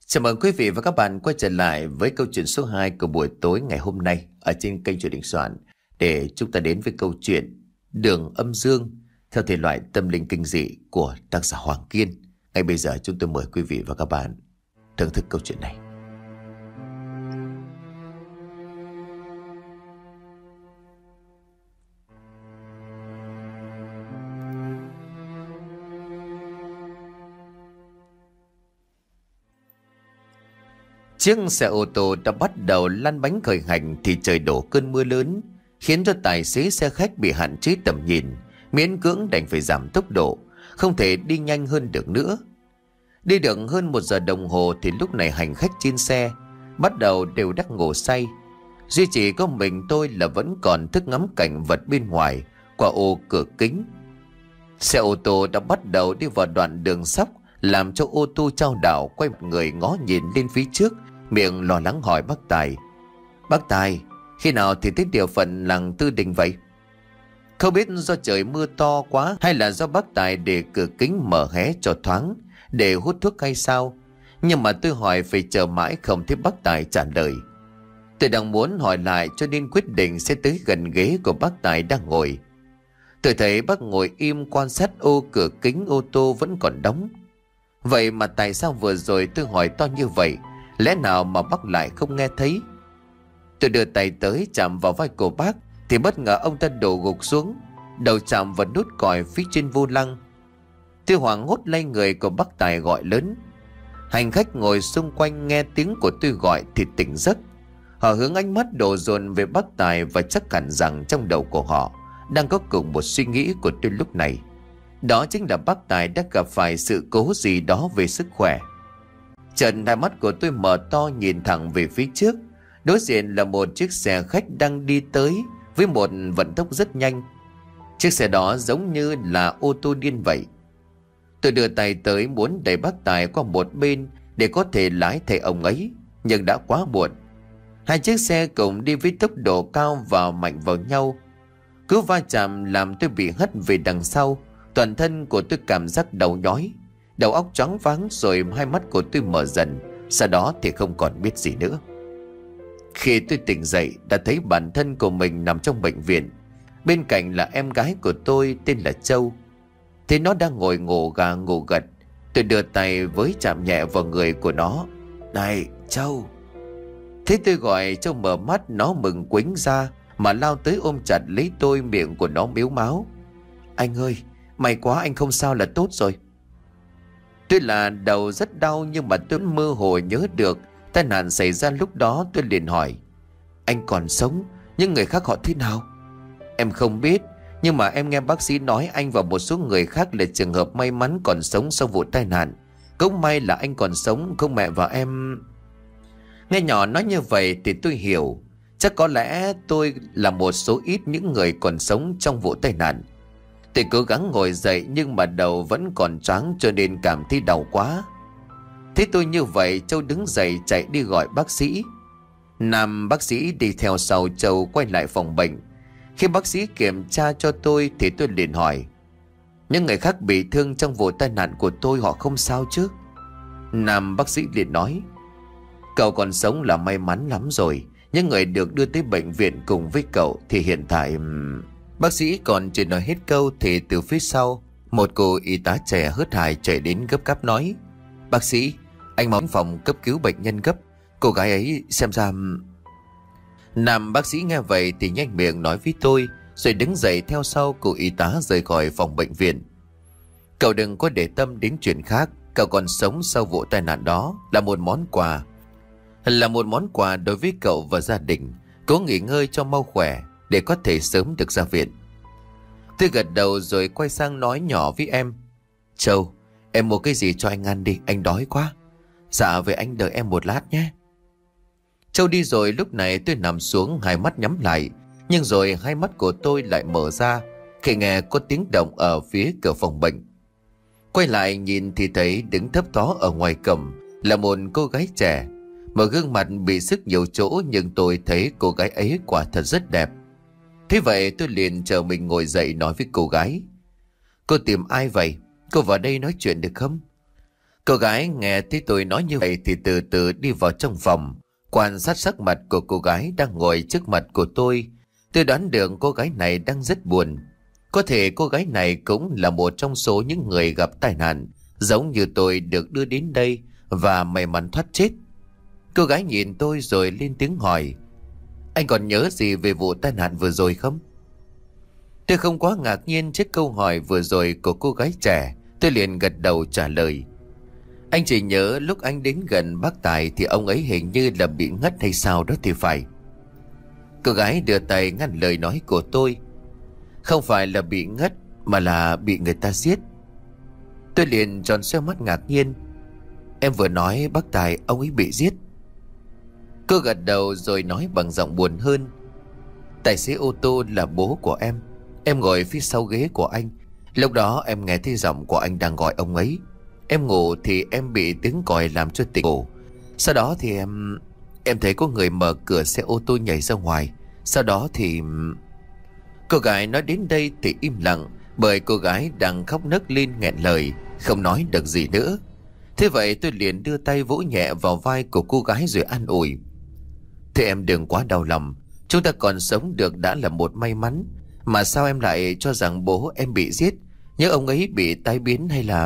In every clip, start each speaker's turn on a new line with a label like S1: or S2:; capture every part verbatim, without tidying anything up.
S1: Chào mừng quý vị và các bạn quay trở lại với câu chuyện số hai của buổi tối ngày hôm nay ở trên kênh Truyện Đình Soạn, để chúng ta đến với câu chuyện Đường Âm Dương theo thể loại tâm linh kinh dị của tác giả Hoàng Kiên. Ngay bây giờ chúng tôi mời quý vị và các bạn thưởng thức câu chuyện này. Chiếc xe ô tô đã bắt đầu lăn bánh khởi hành thì trời đổ cơn mưa lớn, khiến cho tài xế xe khách bị hạn chế tầm nhìn, miễn cưỡng đành phải giảm tốc độ, không thể đi nhanh hơn được nữa. Đi được hơn một giờ đồng hồ thì lúc này hành khách trên xe bắt đầu đều đắc ngủ say. Duy chỉ có mình tôi là vẫn còn thức ngắm cảnh vật bên ngoài qua ô cửa kính. Xe ô tô đã bắt đầu đi vào đoạn đường sóc, làm cho ô tô chao đảo, quay một người ngó nhìn lên phía trước, miệng lo lắng hỏi bác Tài: "Bác Tài, khi nào thì tới địa phận làng Tư Đình vậy?" Không biết do trời mưa to quá hay là do bác Tài để cửa kính mở hé cho thoáng để hút thuốc hay sao, nhưng mà tôi hỏi phải chờ mãi không thấy bác Tài trả lời. Tôi đang muốn hỏi lại cho nên quyết định sẽ tới gần ghế của bác Tài đang ngồi. Tôi thấy bác ngồi im quan sát ô cửa kính ô tô vẫn còn đóng. Vậy mà tại sao vừa rồi tôi hỏi to như vậy, lẽ nào mà bác lại không nghe thấy? Tôi đưa tay tới chạm vào vai của bác thì bất ngờ ông ta đổ gục xuống, đầu chạm vào nút còi phía trên vô lăng. Tôi hoảng hốt lay người của bác Tài gọi lớn. Hành khách ngồi xung quanh nghe tiếng của tôi gọi thì tỉnh giấc. Họ hướng ánh mắt đổ dồn về bác Tài và chắc hẳn rằng trong đầu của họ đang có cùng một suy nghĩ của tôi lúc này. Đó chính là bác Tài đã gặp phải sự cố gì đó về sức khỏe. Chợt hai mắt của tôi mở to nhìn thẳng về phía trước. Đối diện là một chiếc xe khách đang đi tới với một vận tốc rất nhanh. Chiếc xe đó giống như là ô tô điên vậy. Tôi đưa tay tới muốn đẩy bác Tài qua một bên để có thể lái thay ông ấy, nhưng đã quá muộn. Hai chiếc xe cùng đi với tốc độ cao và mạnh vào nhau. Cứ va chạm làm tôi bị hất về đằng sau. Toàn thân của tôi cảm giác đầu nhói, đầu óc choáng váng, rồi hai mắt của tôi mở dần, sau đó thì không còn biết gì nữa. Khi tôi tỉnh dậy đã thấy bản thân của mình nằm trong bệnh viện. Bên cạnh là em gái của tôi tên là Châu. Thế nó đang ngồi ngủ gà ngủ gật. Tôi đưa tay với chạm nhẹ vào người của nó. "Này Châu!" Thế tôi gọi Châu mở mắt, nó mừng quính ra mà lao tới ôm chặt lấy tôi, miệng của nó mếu máo: "Anh ơi, may quá anh không sao là tốt rồi." Tuy là đầu rất đau nhưng mà tôi mơ hồ nhớ được tai nạn xảy ra lúc đó. Tôi liền hỏi: "Anh còn sống, nhưng người khác họ thế nào?" "Em không biết, nhưng mà em nghe bác sĩ nói anh và một số người khác là trường hợp may mắn còn sống sau vụ tai nạn. Cũng may là anh còn sống, không mẹ và em." Nghe nhỏ nói như vậy thì tôi hiểu, chắc có lẽ tôi là một số ít những người còn sống trong vụ tai nạn. Tôi cố gắng ngồi dậy nhưng mà đầu vẫn còn choáng cho nên cảm thấy đau quá. Thế tôi như vậy, Châu đứng dậy chạy đi gọi bác sĩ. Nam bác sĩ đi theo sau Châu quay lại phòng bệnh. Khi bác sĩ kiểm tra cho tôi thì tôi liền hỏi: "Những người khác bị thương trong vụ tai nạn của tôi họ không sao chứ?" Nam bác sĩ liền nói: "Cậu còn sống là may mắn lắm rồi. Những người được đưa tới bệnh viện cùng với cậu thì hiện tại..." Bác sĩ còn chưa nói hết câu thì từ phía sau một cô y tá trẻ hớt hải chạy đến gấp gáp nói: "Bác sĩ, anh mau đến phòng cấp cứu bệnh nhân gấp. Cô gái ấy xem ra..." Nam bác sĩ nghe vậy thì nhanh miệng nói với tôi, rồi đứng dậy theo sau cô y tá rời khỏi phòng bệnh viện. "Cậu đừng có để tâm đến chuyện khác. Cậu còn sống sau vụ tai nạn đó là một món quà. Là một món quà đối với cậu và gia đình. Cố nghỉ ngơi cho mau khỏe để có thể sớm được ra viện." Tôi gật đầu rồi quay sang nói nhỏ với em: "Châu, em mua cái gì cho anh ăn đi, anh đói quá." "Dạ vậy anh đợi em một lát nhé." Châu đi rồi. Lúc này tôi nằm xuống, hai mắt nhắm lại, nhưng rồi hai mắt của tôi lại mở ra khi nghe có tiếng động ở phía cửa phòng bệnh. Quay lại nhìn thì thấy đứng thấp thó ở ngoài cổng là một cô gái trẻ, mà gương mặt bị sức nhiều chỗ, nhưng tôi thấy cô gái ấy quả thật rất đẹp. Thế vậy tôi liền chờ mình ngồi dậy nói với cô gái: "Cô tìm ai vậy? Cô vào đây nói chuyện được không?" Cô gái nghe thấy tôi nói như vậy thì từ từ đi vào trong phòng, quan sát sắc mặt của cô gái đang ngồi trước mặt của tôi. Tôi đoán được cô gái này đang rất buồn. Có thể cô gái này cũng là một trong số những người gặp tai nạn, giống như tôi được đưa đến đây và may mắn thoát chết. Cô gái nhìn tôi rồi lên tiếng hỏi: anh còn nhớ gì về vụ tai nạn vừa rồi không? Tôi không quá ngạc nhiên trước câu hỏi vừa rồi của cô gái trẻ. Tôi liền gật đầu trả lời: anh chỉ nhớ lúc anh đến gần bác Tài thì ông ấy hình như là bị ngất hay sao đó thì phải. Cô gái đưa tay ngăn lời nói của tôi: không phải là bị ngất mà là bị người ta giết. Tôi liền tròn xoe mắt ngạc nhiên: em vừa nói bác Tài ông ấy bị giết? Cô gật đầu rồi nói bằng giọng buồn hơn: tài xế ô tô là bố của em. Em ngồi phía sau ghế của anh. Lúc đó em nghe thấy giọng của anh đang gọi ông ấy. Em ngủ thì em bị tiếng còi làm cho tỉnh ngủ. Sau đó thì em Em thấy có người mở cửa xe ô tô nhảy ra ngoài. Sau đó thì... Cô gái nói đến đây thì im lặng, bởi cô gái đang khóc nấc lên nghẹn lời, không nói được gì nữa. Thế vậy tôi liền đưa tay vỗ nhẹ vào vai của cô gái rồi an ủi: thế em đừng quá đau lòng. Chúng ta còn sống được đã là một may mắn. Mà sao em lại cho rằng bố em bị giết? Nhớ ông ấy bị tai biến hay là...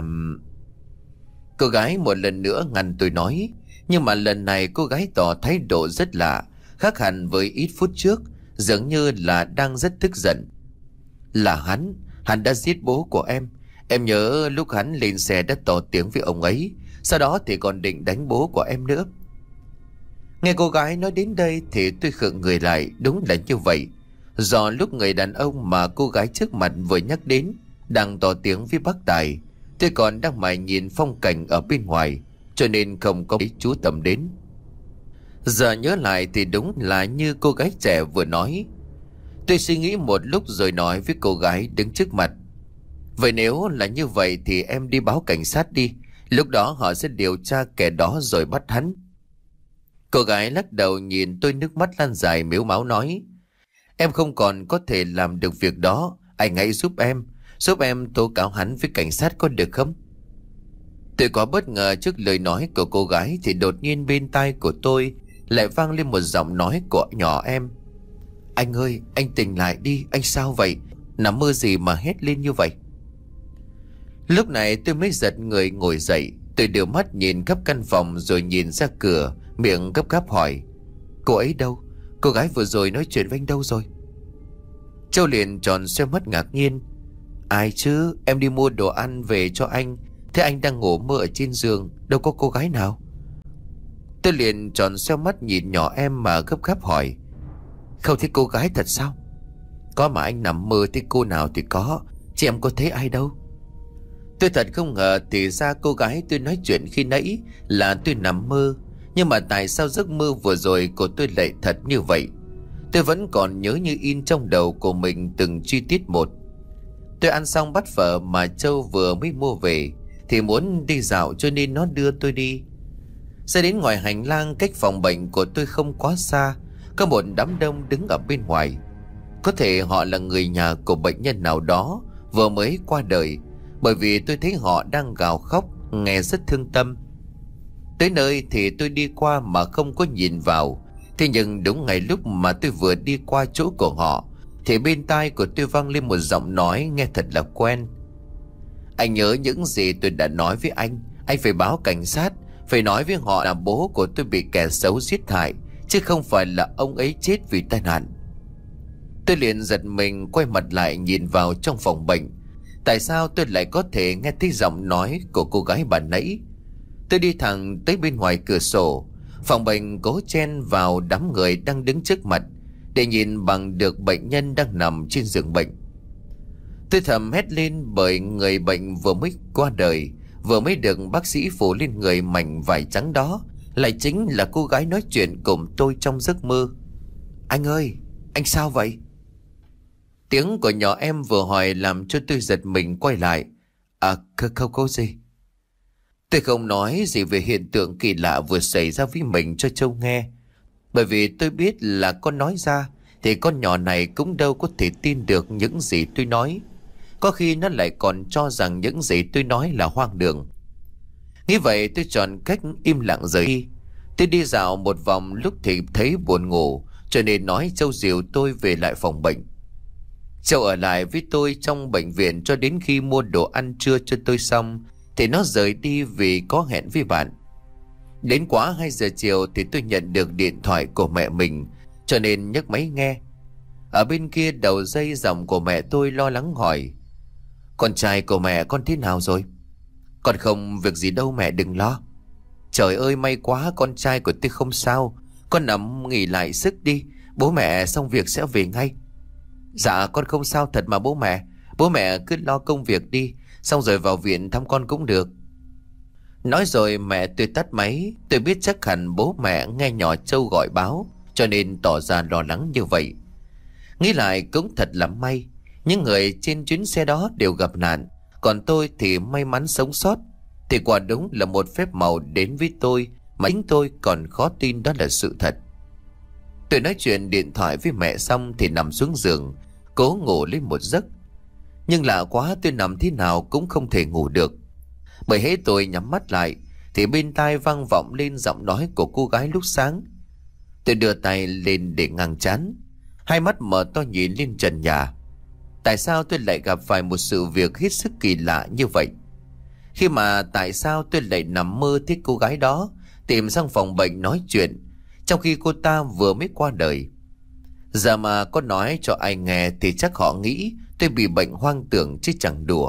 S1: Cô gái một lần nữa ngăn tôi nói. Nhưng mà lần này cô gái tỏ thái độ rất lạ, khác hẳn với ít phút trước, dường như là đang rất tức giận. Là hắn, hắn đã giết bố của em. Em nhớ lúc hắn lên xe đã tỏ tiếng với ông ấy, sau đó thì còn định đánh bố của em nữa. Nghe cô gái nói đến đây thì tôi khựng người lại. Đúng là như vậy. Do lúc người đàn ông mà cô gái trước mặt vừa nhắc đến đang tỏ tiếng với bác Tài, tôi còn đang mải nhìn phong cảnh ở bên ngoài, cho nên không có chú tâm đến. Giờ nhớ lại thì đúng là như cô gái trẻ vừa nói. Tôi suy nghĩ một lúc rồi nói với cô gái đứng trước mặt: vậy nếu là như vậy thì em đi báo cảnh sát đi. Lúc đó họ sẽ điều tra kẻ đó rồi bắt hắn. Cô gái lắc đầu nhìn tôi, nước mắt lan dài mếu máo nói: em không còn có thể làm được việc đó. Anh hãy giúp em, giúp em tố cáo hắn với cảnh sát có được không? Tôi có bất ngờ trước lời nói của cô gái thì đột nhiên bên tai của tôi lại vang lên một giọng nói của nhỏ em: anh ơi, anh tỉnh lại đi, anh sao vậy? Nằm mơ gì mà hét lên như vậy? Lúc này tôi mới giật người ngồi dậy. Tôi đưa mắt nhìn khắp căn phòng rồi nhìn ra cửa, miệng gấp gáp hỏi: cô ấy đâu? Cô gái vừa rồi nói chuyện với anh đâu rồi? Châu liền tròn xoe mắt ngạc nhiên: ai chứ, em đi mua đồ ăn về cho anh. Thế anh đang ngủ mơ ở trên giường, đâu có cô gái nào. Tôi liền tròn xoe mắt nhìn nhỏ em mà gấp gáp hỏi: không thấy cô gái thật sao? Có mà anh nằm mơ thấy cô nào thì có, chứ em có thấy ai đâu. Tôi thật không ngờ thì ra cô gái tôi nói chuyện khi nãy là tôi nằm mơ. Nhưng mà tại sao giấc mơ vừa rồi của tôi lại thật như vậy? Tôi vẫn còn nhớ như in trong đầu của mình từng chi tiết một. Tôi ăn xong bát phở mà Châu vừa mới mua về thì muốn đi dạo, cho nên nó đưa tôi đi. Ra đến ngoài hành lang cách phòng bệnh của tôi không quá xa, có một đám đông đứng ở bên ngoài. Có thể họ là người nhà của bệnh nhân nào đó vừa mới qua đời, bởi vì tôi thấy họ đang gào khóc, nghe rất thương tâm. Tới nơi thì tôi đi qua mà không có nhìn vào. Thế nhưng đúng ngay lúc mà tôi vừa đi qua chỗ của họ thì bên tai của tôi vang lên một giọng nói nghe thật là quen: anh nhớ những gì tôi đã nói với anh. Anh phải báo cảnh sát, phải nói với họ là bố của tôi bị kẻ xấu giết hại, chứ không phải là ông ấy chết vì tai nạn. Tôi liền giật mình quay mặt lại nhìn vào trong phòng bệnh. Tại sao tôi lại có thể nghe thấy giọng nói của cô gái bà nãy? Tôi đi thẳng tới bên ngoài cửa sổ. Phòng bệnh cố chen vào đám người đang đứng trước mặt để nhìn bằng được bệnh nhân đang nằm trên giường bệnh. Tôi thầm hét lên bởi người bệnh vừa mới qua đời, vừa mới được bác sĩ phủ lên người mảnh vải trắng đó lại chính là cô gái nói chuyện cùng tôi trong giấc mơ. Anh ơi, anh sao vậy? Tiếng của nhỏ em vừa hỏi làm cho tôi giật mình quay lại. À, không, không có gì. Tôi không nói gì về hiện tượng kỳ lạ vừa xảy ra với mình cho Châu nghe, bởi vì tôi biết là con nói ra thì con nhỏ này cũng đâu có thể tin được những gì tôi nói. Có khi nó lại còn cho rằng những gì tôi nói là hoang đường. Nghĩ vậy tôi chọn cách im lặng rời đi. Tôi đi dạo một vòng lúc thì thấy buồn ngủ, cho nên nói Châu dìu tôi về lại phòng bệnh. Châu ở lại với tôi trong bệnh viện cho đến khi mua đồ ăn trưa cho tôi xong thì nó rời đi vì có hẹn với bạn. Đến quá hai giờ chiều thì tôi nhận được điện thoại của mẹ mình, cho nên nhấc máy nghe. Ở bên kia đầu dây giọng của mẹ tôi lo lắng hỏi: "Con trai của mẹ con thế nào rồi?" "Con không việc gì đâu mẹ, đừng lo." "Trời ơi may quá, con trai của tôi không sao. Con nằm nghỉ lại sức đi, bố mẹ xong việc sẽ về ngay." "Dạ con không sao thật mà bố mẹ. Bố mẹ cứ lo công việc đi, xong rồi vào viện thăm con cũng được." Nói rồi mẹ tôi tắt máy. Tôi biết chắc hẳn bố mẹ nghe nhỏ Châu gọi báo, cho nên tỏ ra lo lắng như vậy. Nghĩ lại cũng thật là may, những người trên chuyến xe đó đều gặp nạn, còn tôi thì may mắn sống sót. Thì quả đúng là một phép màu đến với tôi mà chính tôi còn khó tin đó là sự thật. Tôi nói chuyện điện thoại với mẹ xong thì nằm xuống giường, cố ngủ lên một giấc. Nhưng lạ quá, tôi nằm thế nào cũng không thể ngủ được. Bởi hễ tôi nhắm mắt lại thì bên tai vang vọng lên giọng nói của cô gái lúc sáng. Tôi đưa tay lên để ngăn chán, hai mắt mở to nhìn lên trần nhà. Tại sao tôi lại gặp phải một sự việc hết sức kỳ lạ như vậy? Khi mà tại sao tôi lại nằm mơ thấy cô gái đó tìm sang phòng bệnh nói chuyện, trong khi cô ta vừa mới qua đời? Giờ mà có nói cho ai nghe thì chắc họ nghĩ tôi bị bệnh hoang tưởng chứ chẳng đùa.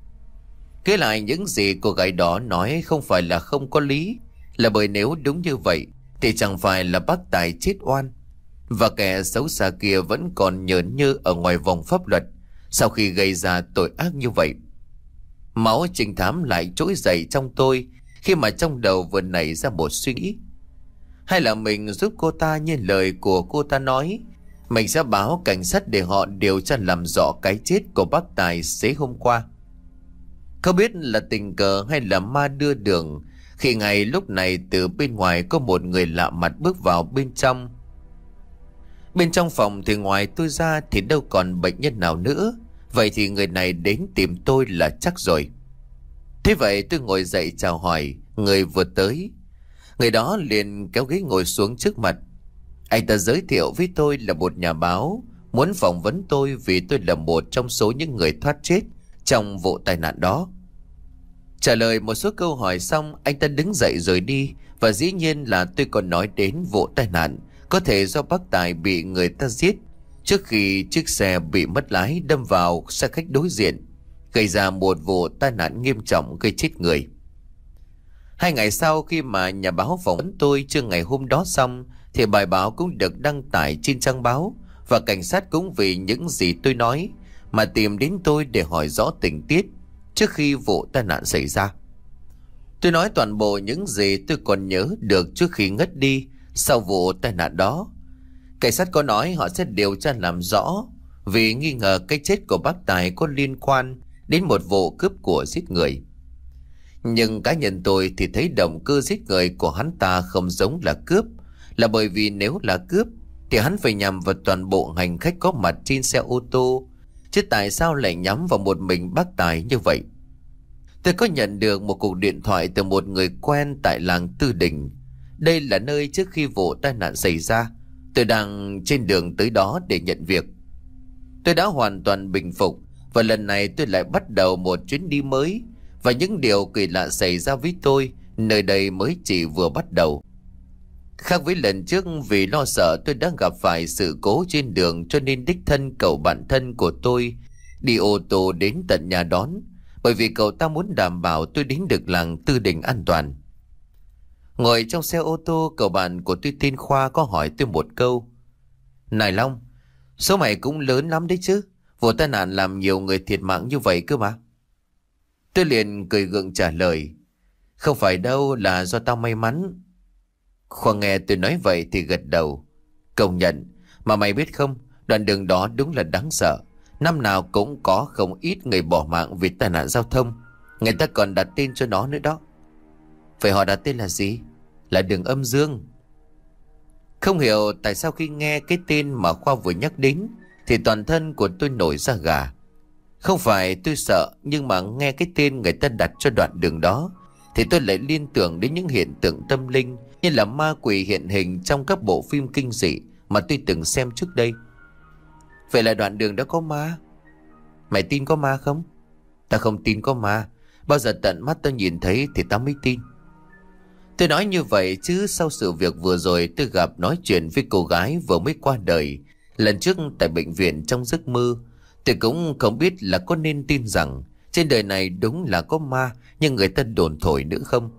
S1: Kể lại những gì cô gái đó nói không phải là không có lý, là bởi nếu đúng như vậy thì chẳng phải là bác Tài chết oan, và kẻ xấu xa kia vẫn còn nhởn nhơ ở ngoài vòng pháp luật sau khi gây ra tội ác như vậy. Máu trinh thám lại trỗi dậy trong tôi khi mà trong đầu vừa nảy ra một suy nghĩ. Hay là mình giúp cô ta như lời của cô ta nói, mình sẽ báo cảnh sát để họ điều tra làm rõ cái chết của bác Tài xế hôm qua. Không biết là tình cờ hay là ma đưa đường khi ngay lúc này từ bên ngoài có một người lạ mặt bước vào bên trong. Bên trong phòng thì ngoài tôi ra thì đâu còn bệnh nhân nào nữa. Vậy thì người này đến tìm tôi là chắc rồi. Thế vậy tôi ngồi dậy chào hỏi người vừa tới. Người đó liền kéo ghế ngồi xuống trước mặt. Anh ta giới thiệu với tôi là một nhà báo, muốn phỏng vấn tôi vì tôi là một trong số những người thoát chết trong vụ tai nạn đó. Trả lời một số câu hỏi xong, anh ta đứng dậy rồi đi. Và dĩ nhiên là tôi còn nói đến vụ tai nạn có thể do bác Tài bị người ta giết trước khi chiếc xe bị mất lái đâm vào xe khách đối diện, gây ra một vụ tai nạn nghiêm trọng gây chết người. Hai ngày sau khi mà nhà báo phỏng vấn tôi trưa ngày hôm đó xong thì bài báo cũng được đăng tải trên trang báo, và cảnh sát cũng vì những gì tôi nói mà tìm đến tôi để hỏi rõ tình tiết trước khi vụ tai nạn xảy ra. Tôi nói toàn bộ những gì tôi còn nhớ được trước khi ngất đi sau vụ tai nạn đó. Cảnh sát có nói họ sẽ điều tra làm rõ vì nghi ngờ cái chết của bác Tài có liên quan đến một vụ cướp của giết người. Nhưng cá nhân tôi thì thấy động cơ giết người của hắn ta không giống là cướp, là bởi vì nếu là cướp thì hắn phải nhằm vào toàn bộ hành khách có mặt trên xe ô tô, chứ tại sao lại nhắm vào một mình bác Tài như vậy? Tôi có nhận được một cuộc điện thoại từ một người quen tại làng Tư Đình. Đây là nơi trước khi vụ tai nạn xảy ra tôi đang trên đường tới đó để nhận việc. Tôi đã hoàn toàn bình phục, và lần này tôi lại bắt đầu một chuyến đi mới. Và những điều kỳ lạ xảy ra với tôi nơi đây mới chỉ vừa bắt đầu. Khác với lần trước, vì lo sợ tôi đã gặp phải sự cố trên đường, cho nên đích thân cậu bạn thân của tôi đi ô tô đến tận nhà đón, bởi vì cậu ta muốn đảm bảo tôi đến được làng Tư Đình an toàn. Ngồi trong xe ô tô, cậu bạn của tôi tên Khoa có hỏi tôi một câu: "Này Long, số mày cũng lớn lắm đấy chứ, vụ tai nạn làm nhiều người thiệt mạng như vậy cơ mà." Tôi liền cười gượng trả lời: "Không phải đâu, là do tao may mắn." Khoa nghe tôi nói vậy thì gật đầu: "Công nhận, mà mày biết không, đoạn đường đó đúng là đáng sợ. Năm nào cũng có không ít người bỏ mạng vì tai nạn giao thông. Người ta còn đặt tên cho nó nữa đó." "Vậy họ đặt tên là gì?" "Là đường âm dương." Không hiểu tại sao khi nghe cái tên mà Khoa vừa nhắc đến thì toàn thân của tôi nổi da gà. Không phải tôi sợ, nhưng mà nghe cái tên người ta đặt cho đoạn đường đó thì tôi lại liên tưởng đến những hiện tượng tâm linh như là ma quỷ hiện hình trong các bộ phim kinh dị mà tôi từng xem trước đây. Vậy là đoạn đường đó có ma? Mày tin có ma không? Ta không tin có ma. Bao giờ tận mắt tao nhìn thấy thì tao mới tin. Tôi nói như vậy chứ sau sự việc vừa rồi tôi gặp nói chuyện với cô gái vừa mới qua đời lần trước tại bệnh viện trong giấc mơ, tôi cũng không biết là có nên tin rằng trên đời này đúng là có ma nhưng người ta đồn thổi nữa không.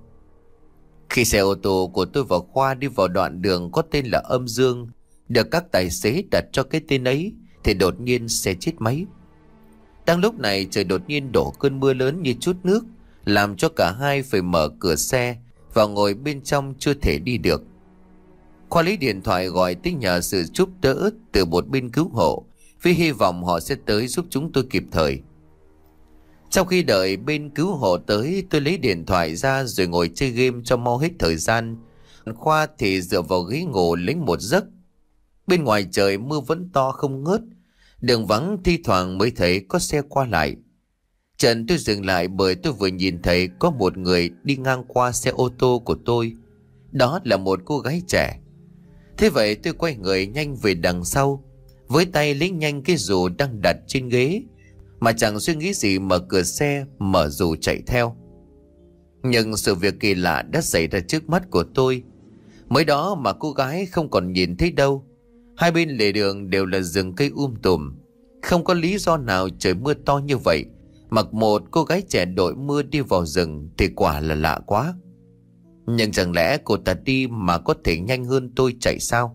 S1: Khi xe ô tô của tôi và Khoa đi vào đoạn đường có tên là Âm Dương, được các tài xế đặt cho cái tên ấy, thì đột nhiên xe chết máy. Đang lúc này trời đột nhiên đổ cơn mưa lớn như chút nước, làm cho cả hai phải mở cửa xe và ngồi bên trong chưa thể đi được. Khoa lấy điện thoại gọi tới nhờ sự giúp đỡ từ một bên cứu hộ, với hy vọng họ sẽ tới giúp chúng tôi kịp thời. Trong khi đợi bên cứu hộ tới, tôi lấy điện thoại ra rồi ngồi chơi game cho mau hết thời gian. Khoa thì dựa vào ghế ngủ lấy một giấc. Bên ngoài trời mưa vẫn to không ngớt, đường vắng thi thoảng mới thấy có xe qua lại. Trần tôi dừng lại bởi tôi vừa nhìn thấy có một người đi ngang qua xe ô tô của tôi. Đó là một cô gái trẻ. Thế vậy tôi quay người nhanh về đằng sau, với tay lấy nhanh cái dù đang đặt trên ghế, mà chẳng suy nghĩ gì mở cửa xe mở dù chạy theo. Nhưng sự việc kỳ lạ đã xảy ra trước mắt của tôi. Mới đó mà cô gái không còn nhìn thấy đâu. Hai bên lề đường đều là rừng cây um tùm. Không có lý do nào trời mưa to như vậy mặc một cô gái trẻ đội mưa đi vào rừng thì quả là lạ quá. Nhưng chẳng lẽ cô ta đi mà có thể nhanh hơn tôi chạy sao?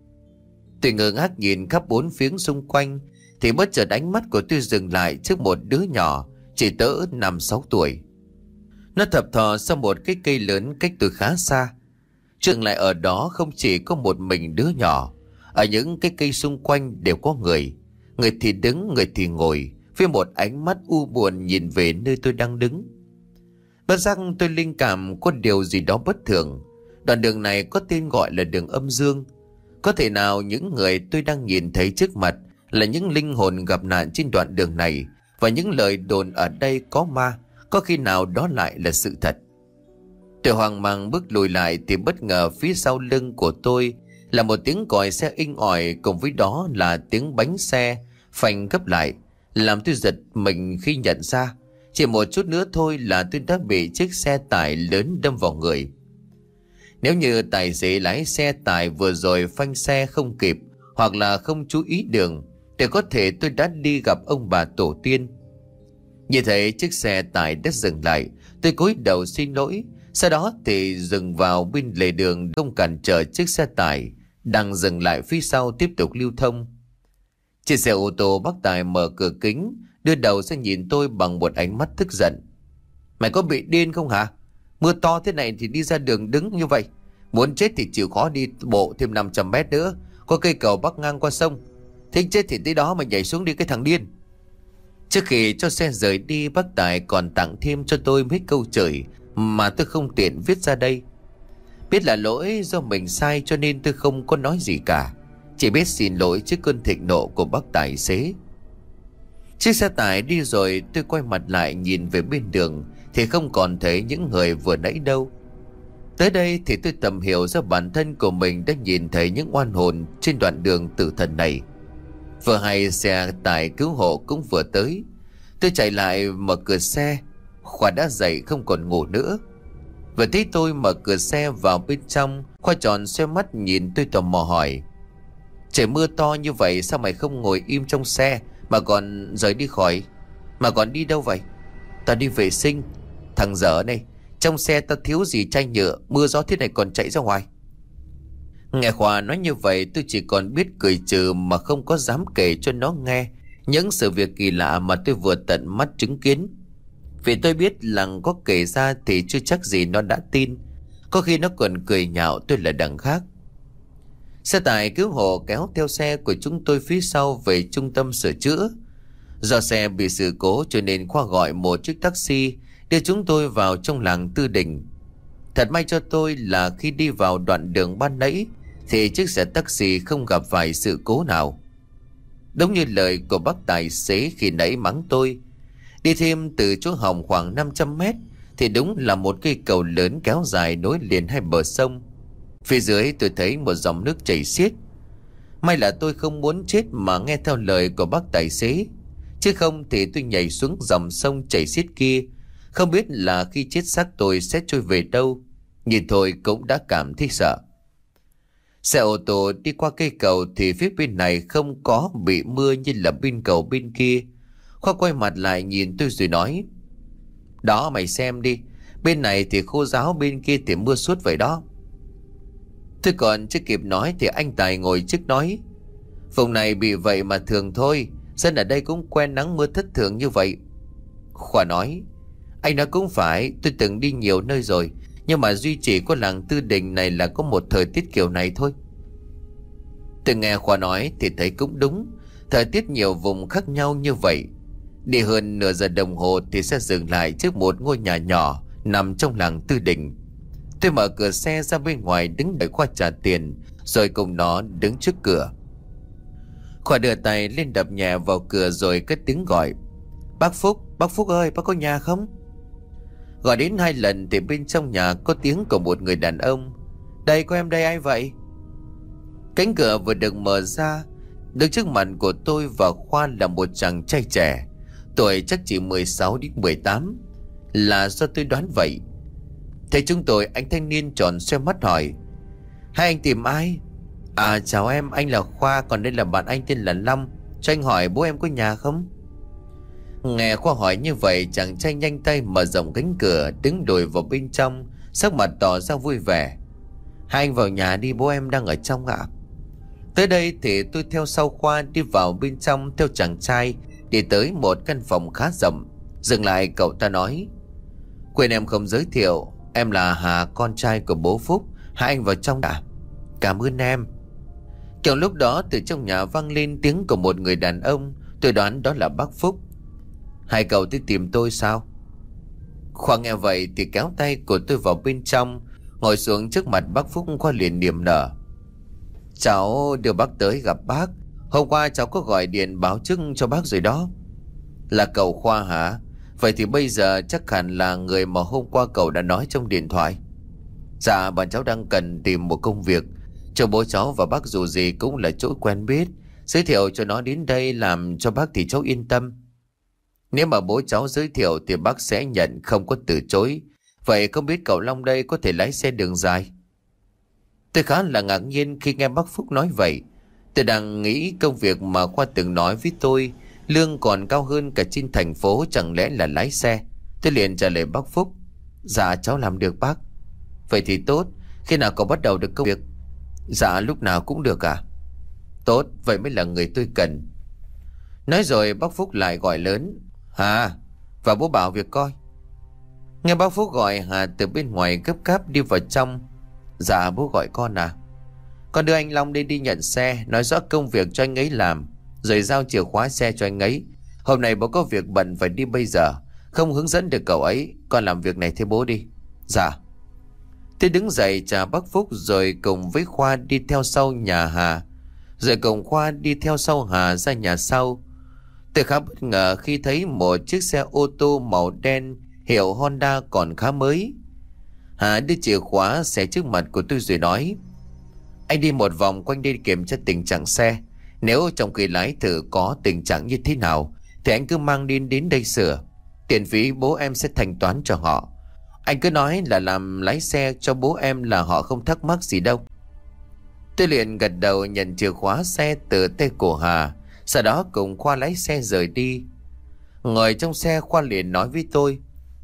S1: Tôi ngơ ngác nhìn khắp bốn phía xung quanh thì bất chợt ánh mắt của tôi dừng lại trước một đứa nhỏ chỉ cỡ năm sáu tuổi. Nó thập thò sau một cái cây lớn cách tôi khá xa. Dừng lại ở đó không chỉ có một mình đứa nhỏ. Ở những cái cây xung quanh đều có người. Người thì đứng, người thì ngồi, với một ánh mắt u buồn nhìn về nơi tôi đang đứng. Bất giác tôi linh cảm có điều gì đó bất thường. Đoạn đường này có tên gọi là đường Âm Dương. Có thể nào những người tôi đang nhìn thấy trước mặt là những linh hồn gặp nạn trên đoạn đường này, và những lời đồn ở đây có ma, có khi nào đó lại là sự thật? Tôi hoang mang bước lùi lại thì bất ngờ phía sau lưng của tôi là một tiếng còi xe inh ỏi, cùng với đó là tiếng bánh xe phanh gấp lại, làm tôi giật mình khi nhận ra chỉ một chút nữa thôi là tôi đã bị chiếc xe tải lớn đâm vào người. Nếu như tài xế lái xe tải vừa rồi phanh xe không kịp hoặc là không chú ý đường thì có thể tôi đã đi gặp ông bà tổ tiên. Như thế chiếc xe tải đã dừng lại, tôi cúi đầu xin lỗi. Sau đó thì dừng vào bên lề đường, không cản trở chiếc xe tải đang dừng lại phía sau tiếp tục lưu thông. Chiếc xe ô tô bác tài mở cửa kính, đưa đầu sang nhìn tôi bằng một ánh mắt tức giận. Mày có bị điên không hả? Mưa to thế này thì đi ra đường đứng như vậy. Muốn chết thì chịu khó đi bộ thêm năm trăm mét nữa, có cây cầu bắc ngang qua sông. Thích chết thì tới đó mà nhảy xuống đi cái thằng điên. Trước khi cho xe rời đi, bác Tài còn tặng thêm cho tôi mấy câu chửi mà tôi không tiện viết ra đây. Biết là lỗi do mình sai cho nên tôi không có nói gì cả, chỉ biết xin lỗi trước cơn thịnh nộ của bác tài xế. Chiếc xe tải đi rồi, tôi quay mặt lại nhìn về bên đường thì không còn thấy những người vừa nãy đâu. Tới đây thì tôi tầm hiểu ra bản thân của mình đã nhìn thấy những oan hồn trên đoạn đường tử thần này. Vừa hay xe tải cứu hộ cũng vừa tới. Tôi chạy lại mở cửa xe. Khoa đã dậy không còn ngủ nữa. Vừa thấy tôi mở cửa xe vào bên trong, Khoa tròn xoe mắt nhìn tôi tò mò hỏi: Trời mưa to như vậy sao mày không ngồi im trong xe mà còn rời đi khỏi? Mà còn đi đâu vậy? Tao đi vệ sinh. Thằng dở này, trong xe tao thiếu gì chai nhựa, mưa gió thế này còn chạy ra ngoài. Nghe Khoa nói như vậy, tôi chỉ còn biết cười trừ mà không có dám kể cho nó nghe những sự việc kỳ lạ mà tôi vừa tận mắt chứng kiến. Vì tôi biết là có kể ra thì chưa chắc gì nó đã tin. Có khi nó còn cười nhạo tôi là đằng khác. Xe tải cứu hộ kéo theo xe của chúng tôi phía sau về trung tâm sửa chữa. Do xe bị sự cố cho nên Khoa gọi một chiếc taxi đưa chúng tôi vào trong làng Tư Đình. Thật may cho tôi là khi đi vào đoạn đường ban nãy thì chiếc xe taxi không gặp phải sự cố nào. Đúng như lời của bác tài xế khi nãy mắng tôi. Đi thêm từ chỗ hỏng khoảng năm trăm mét thì đúng là một cây cầu lớn kéo dài nối liền hai bờ sông. Phía dưới tôi thấy một dòng nước chảy xiết. May là tôi không muốn chết mà nghe theo lời của bác tài xế, chứ không thì tôi nhảy xuống dòng sông chảy xiết kia, không biết là khi chết xác tôi sẽ trôi về đâu. Nhìn thôi cũng đã cảm thấy sợ. Xe ô tô đi qua cây cầu thì phía bên này không có bị mưa như là bên cầu bên kia. Khoa quay mặt lại nhìn tôi rồi nói: Đó mày xem đi, bên này thì khô ráo, bên kia thì mưa suốt vậy đó. Tôi còn chưa kịp nói thì anh Tài ngồi trước nói: Vùng này bị vậy mà thường thôi, dân ở đây cũng quen nắng mưa thất thường như vậy. Khoa nói: Anh nói cũng phải, tôi từng đi nhiều nơi rồi, nhưng mà duy chỉ có làng Tư Đình này là có một thời tiết kiểu này thôi. Tôi nghe Khoa nói thì thấy cũng đúng, thời tiết nhiều vùng khác nhau như vậy. Đi hơn nửa giờ đồng hồ thì sẽ dừng lại trước một ngôi nhà nhỏ nằm trong làng Tư Đình. Tôi mở cửa xe ra bên ngoài đứng đợi Khoa trả tiền, rồi cùng nó đứng trước cửa. Khoa đưa tay lên đập nhẹ vào cửa rồi cất tiếng gọi: Bác Phúc, bác Phúc ơi, bác có nhà không? Gọi đến hai lần thì bên trong nhà có tiếng của một người đàn ông: Đây, có em đây, ai vậy? Cánh cửa vừa được mở ra, đứng trước mặt của tôi và Khoa là một chàng trai trẻ, tuổi chắc chỉ mười sáu đến mười tám, là do tôi đoán vậy. Thấy chúng tôi, anh thanh niên tròn xoe mắt hỏi: Hai anh tìm ai? À chào em, anh là Khoa, còn đây là bạn anh tên là Long. Cho anh hỏi bố em có nhà không? Nghe Khoa hỏi như vậy, chàng trai nhanh tay mở rộng cánh cửa, đứng đùi vào bên trong, sắc mặt tỏ ra vui vẻ: Hai anh vào nhà đi, bố em đang ở trong ạ. Tới đây thì tôi theo sau Khoa đi vào bên trong theo chàng trai, đi tới một căn phòng khá rộng. Dừng lại, cậu ta nói: Quên em không giới thiệu, em là Hà, con trai của bố Phúc. Hai anh vào trong đã. Cảm ơn em. Kiểu lúc đó từ trong nhà vang lên tiếng của một người đàn ông, tôi đoán đó là bác Phúc. Hai cậu tới tìm tôi sao? Khoa nghe vậy thì kéo tay của tôi vào bên trong, ngồi xuống trước mặt bác Phúc. Khoa liền niềm nở: Cháu đưa bác tới gặp bác. Hôm qua cháu có gọi điện báo trước cho bác rồi đó. Là cậu Khoa hả? Vậy thì bây giờ chắc hẳn là người mà hôm qua cậu đã nói trong điện thoại. Dạ, bọn cháu đang cần tìm một công việc cho bố cháu, và bác dù gì cũng là chỗ quen biết, giới thiệu cho nó đến đây làm cho bác thì cháu yên tâm. Nếu mà bố cháu giới thiệu thì bác sẽ nhận, không có từ chối. Vậy không biết cậu Long đây có thể lái xe đường dài? Tôi khá là ngạc nhiên khi nghe bác Phúc nói vậy. Tôi đang nghĩ công việc mà Khoa từng nói với tôi, lương còn cao hơn cả trên thành phố, chẳng lẽ là lái xe. Tôi liền trả lời bác Phúc: Dạ cháu làm được bác. Vậy thì tốt, khi nào cậu bắt đầu được công việc? Dạ lúc nào cũng được à? Tốt, vậy mới là người tôi cần. Nói rồi bác Phúc lại gọi lớn: Hà, và bố bảo việc coi. Nghe bác Phúc gọi, Hà từ bên ngoài gấp gáp đi vào trong. Dạ bố gọi con à? Con đưa anh Long đi đi nhận xe, nói rõ công việc cho anh ấy làm, rồi giao chìa khóa xe cho anh ấy. Hôm nay bố có việc bận phải đi bây giờ, không hướng dẫn được cậu ấy. Con làm việc này theo bố đi. Dạ. Tôi đứng dậy chào bác Phúc rồi cùng với Khoa đi theo sau nhà Hà, rồi cùng Khoa đi theo sau Hà ra nhà sau. Tôi khá bất ngờ khi thấy một chiếc xe ô tô màu đen hiệu Honda còn khá mới. Hà đưa chìa khóa xe trước mặt của tôi rồi nói: Anh đi một vòng quanh đây kiểm tra tình trạng xe. Nếu trong khi lái thử có tình trạng như thế nào thì anh cứ mang đi đến đây sửa. Tiền phí bố em sẽ thanh toán cho họ. Anh cứ nói là làm lái xe cho bố em là họ không thắc mắc gì đâu. Tôi liền gật đầu nhận chìa khóa xe từ tay của Hà, sau đó cùng Khoa lái xe rời đi. Ngồi trong xe, Khoa liền nói với tôi: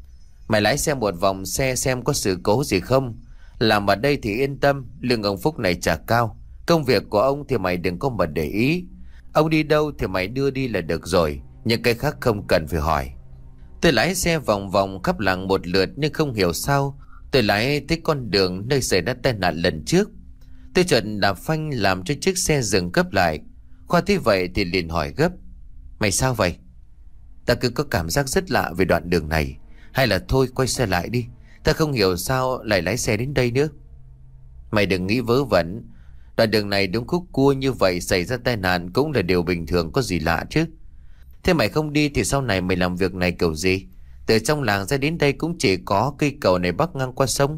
S1: Mày lái xe một vòng xe xem có sự cố gì không. Làm ở đây thì yên tâm, lương ông Phúc này trả cao. Công việc của ông thì mày đừng có mà để ý. Ông đi đâu thì mày đưa đi là được rồi, những cái khác không cần phải hỏi. Tôi lái xe vòng vòng khắp làng một lượt, nhưng không hiểu sao tôi lái tới con đường nơi xảy ra tai nạn lần trước. Tôi chợt đạp phanh làm cho chiếc xe dừng gấp lại. Khoa thấy vậy thì liền hỏi gấp: Mày sao vậy? Ta cứ có cảm giác rất lạ về đoạn đường này. Hay là thôi quay xe lại đi, ta không hiểu sao lại lái xe đến đây nữa. Mày đừng nghĩ vớ vẩn, đoạn đường này đúng khúc cua như vậy, xảy ra tai nạn cũng là điều bình thường, có gì lạ chứ. Thế mày không đi thì sau này mày làm việc này kiểu gì? Từ trong làng ra đến đây cũng chỉ có cây cầu này bắc ngang qua sông.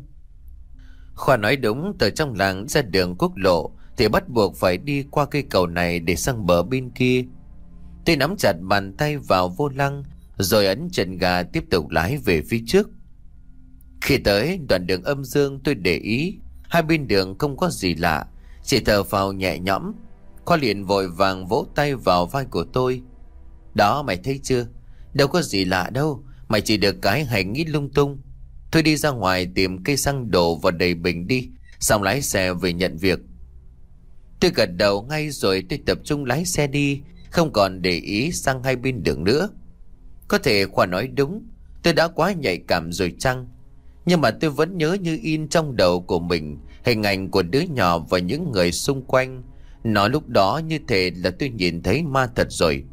S1: Khoa nói đúng, từ trong làng ra đường quốc lộ thì bắt buộc phải đi qua cây cầu này để sang bờ bên kia. Tôi nắm chặt bàn tay vào vô lăng rồi ấn chân ga tiếp tục lái về phía trước. Khi tới đoạn đường âm dương, tôi để ý hai bên đường không có gì lạ, chỉ thở phào nhẹ nhõm. Khoa liền vội vàng vỗ tay vào vai của tôi. Đó, mày thấy chưa? Đâu có gì lạ đâu, mày chỉ được cái hành nghĩ lung tung. Thôi đi ra ngoài tìm cây xăng đổ vào đầy bình đi, xong lái xe về nhận việc. Tôi gật đầu ngay rồi tôi tập trung lái xe đi, không còn để ý sang hai bên đường nữa. Có thể Khoa nói đúng, tôi đã quá nhạy cảm rồi chăng? Nhưng mà tôi vẫn nhớ như in trong đầu của mình hình ảnh của đứa nhỏ và những người xung quanh. Nó lúc đó như thể là tôi nhìn thấy ma thật rồi.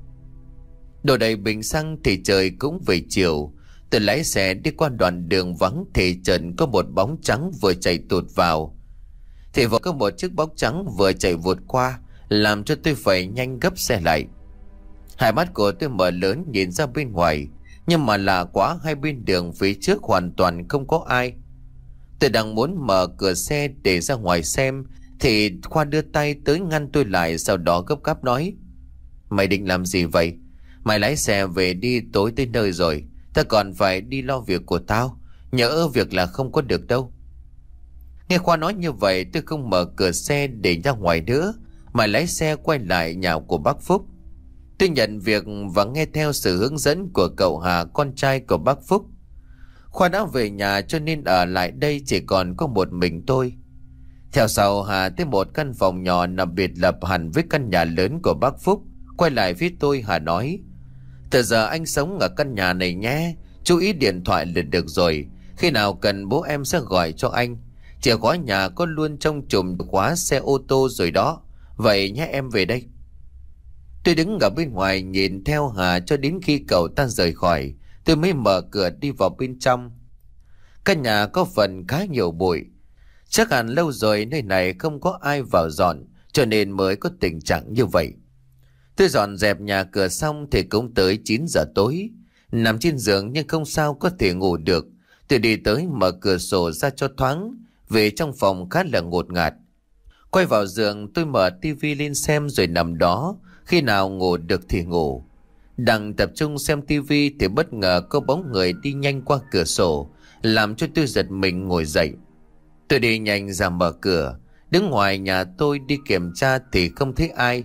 S1: Đổ đầy bình xăng thì trời cũng về chiều. Tôi lái xe đi qua đoạn đường vắng thì chợt có một bóng trắng vừa chạy tụt vào. Thì vừa có một chiếc bóng trắng vừa chạy vụt qua, làm cho tôi phải nhanh gấp xe lại. Hai mắt của tôi mở lớn nhìn ra bên ngoài, nhưng mà lạ quá, hai bên đường phía trước hoàn toàn không có ai. Tôi đang muốn mở cửa xe để ra ngoài xem thì Khoa đưa tay tới ngăn tôi lại, sau đó gấp gáp nói: Mày định làm gì vậy? Mày lái xe về đi, tối tới nơi rồi. Ta còn phải đi lo việc của tao, nhỡ việc là không có được đâu. Nghe Khoa nói như vậy, tôi không mở cửa xe để ra ngoài nữa, mà lái xe quay lại nhà của bác Phúc. Tôi nhận việc và nghe theo sự hướng dẫn của cậu Hà, con trai của bác Phúc. Khoa đã về nhà cho nên ở lại đây chỉ còn có một mình tôi. Theo sau Hà tới một căn phòng nhỏ nằm biệt lập hẳn với căn nhà lớn của bác Phúc. Quay lại phía tôi, Hà nói: Từ giờ anh sống ở căn nhà này nhé, chú ý điện thoại là được rồi. Khi nào cần bố em sẽ gọi cho anh. Chìa khóa nhà có luôn trong chùm khóa xe ô tô rồi đó. Vậy nhé, em về đây. Tôi đứng ở bên ngoài nhìn theo Hà cho đến khi cậu ta rời khỏi, tôi mới mở cửa đi vào bên trong. Căn nhà có phần khá nhiều bụi. Chắc hẳn lâu rồi nơi này không có ai vào dọn, cho nên mới có tình trạng như vậy. Tôi dọn dẹp nhà cửa xong thì cũng tới chín giờ tối. Nằm trên giường nhưng không sao có thể ngủ được. Tôi đi tới mở cửa sổ ra cho thoáng. Về trong phòng khá là ngột ngạt. Quay vào giường tôi mở tivi lên xem rồi nằm đó. Khi nào ngủ được thì ngủ. Đang tập trung xem tivi thì bất ngờ có bóng người đi nhanh qua cửa sổ, làm cho tôi giật mình ngồi dậy. Tôi đi nhanh ra mở cửa. Đứng ngoài nhà tôi đi kiểm tra thì không thấy ai.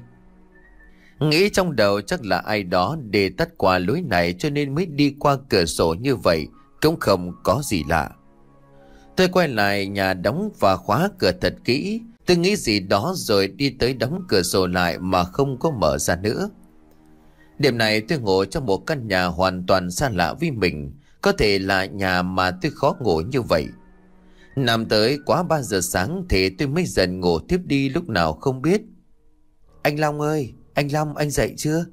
S1: Nghĩ trong đầu chắc là ai đó để tắt qua lối này cho nên mới đi qua cửa sổ như vậy, cũng không có gì lạ. Tôi quay lại nhà đóng và khóa cửa thật kỹ. Tôi nghĩ gì đó rồi đi tới đóng cửa sổ lại mà không có mở ra nữa. Đêm này tôi ngủ trong một căn nhà hoàn toàn xa lạ với mình. Có thể là nhà mà tôi khó ngủ như vậy. Nằm tới quá ba giờ sáng thì tôi mới dần ngủ tiếp đi lúc nào không biết. Anh Long ơi, anh Long, anh dậy chưa?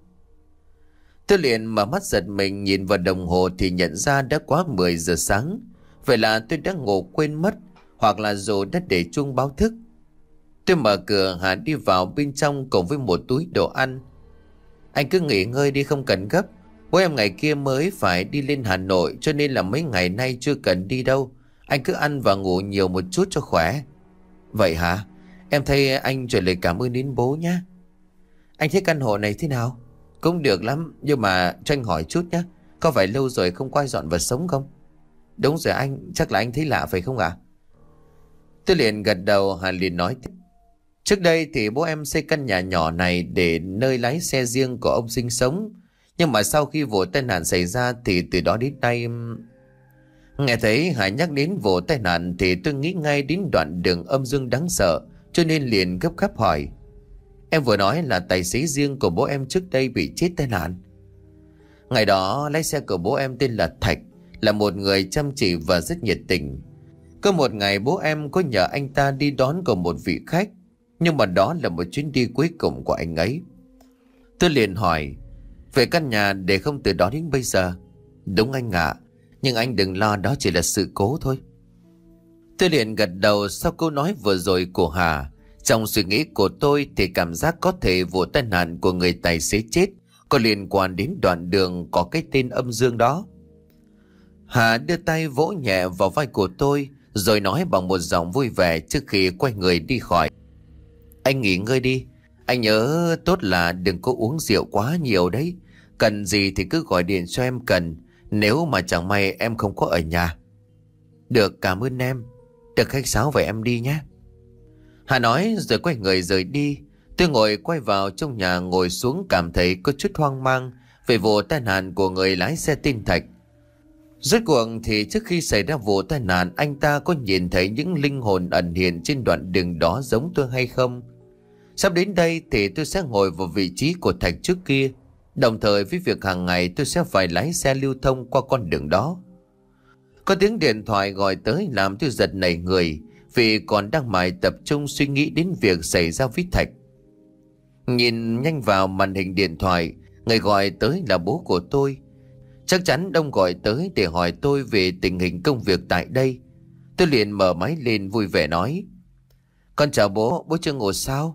S1: Tôi liền mở mắt giật mình nhìn vào đồng hồ thì nhận ra đã quá mười giờ sáng. Vậy là tôi đã ngủ quên mất, hoặc là dù đã để chuông báo thức. Tôi mở cửa Hà đi vào bên trong cùng với một túi đồ ăn. Anh cứ nghỉ ngơi đi, không cần gấp. Bố em ngày kia mới phải đi lên Hà Nội cho nên là mấy ngày nay chưa cần đi đâu. Anh cứ ăn và ngủ nhiều một chút cho khỏe. Vậy hả? Em thấy anh chuyển lời cảm ơn đến bố nhé. Anh thấy căn hộ này thế nào? Cũng được lắm, nhưng mà cho anh hỏi chút nhé. Có phải lâu rồi không quay dọn vật sống không? Đúng rồi anh, chắc là anh thấy lạ phải không ạ? Tôi liền gật đầu. Hà liền nói tiếp: Trước đây thì bố em xây căn nhà nhỏ này để nơi lái xe riêng của ông sinh sống. Nhưng mà sau khi vụ tai nạn xảy ra thì từ đó đến nay... Nghe thấy Hải nhắc đến vụ tai nạn thì tôi nghĩ ngay đến đoạn đường âm dương đáng sợ, cho nên liền gấp gáp hỏi: Em vừa nói là tài xế riêng của bố em trước đây bị chết tai nạn. Ngày đó lái xe của bố em tên là Thạch, là một người chăm chỉ và rất nhiệt tình. Có một ngày bố em có nhờ anh ta đi đón của một vị khách, nhưng mà đó là một chuyến đi cuối cùng của anh ấy. Tôi liền hỏi: Về căn nhà để không từ đó đến bây giờ? Đúng anh ạ, nhưng anh đừng lo, đó chỉ là sự cố thôi. Tôi liền gật đầu sau câu nói vừa rồi của Hà. Trong suy nghĩ của tôi thì cảm giác có thể vụ tai nạn của người tài xế chết có liên quan đến đoạn đường có cái tên âm dương đó. Hà đưa tay vỗ nhẹ vào vai của tôi, rồi nói bằng một giọng vui vẻ trước khi quay người đi khỏi. Anh nghỉ ngơi đi. Anh nhớ tốt là đừng có uống rượu quá nhiều đấy. Cần gì thì cứ gọi điện cho em cần, nếu mà chẳng may em không có ở nhà. Được, cảm ơn em. Được, khách sáo vậy em đi nhé. Hà nói rồi quay người rời đi. Tôi ngồi quay vào trong nhà, ngồi xuống cảm thấy có chút hoang mang về vụ tai nạn của người lái xe tên Thạch. Rốt cuộc thì trước khi xảy ra vụ tai nạn, anh ta có nhìn thấy những linh hồn ẩn hiện trên đoạn đường đó giống tôi hay không? Sắp đến đây thì tôi sẽ ngồi vào vị trí của Thạch trước kia, đồng thời với việc hàng ngày tôi sẽ phải lái xe lưu thông qua con đường đó. Có tiếng điện thoại gọi tới làm tôi giật nảy người, vì còn đang mải tập trung suy nghĩ đến việc xảy ra với Thạch. Nhìn nhanh vào màn hình điện thoại, người gọi tới là bố của tôi. Chắc chắn ông gọi tới để hỏi tôi về tình hình công việc tại đây. Tôi liền mở máy lên vui vẻ nói: Con chào bố, bố chưa ngủ sao?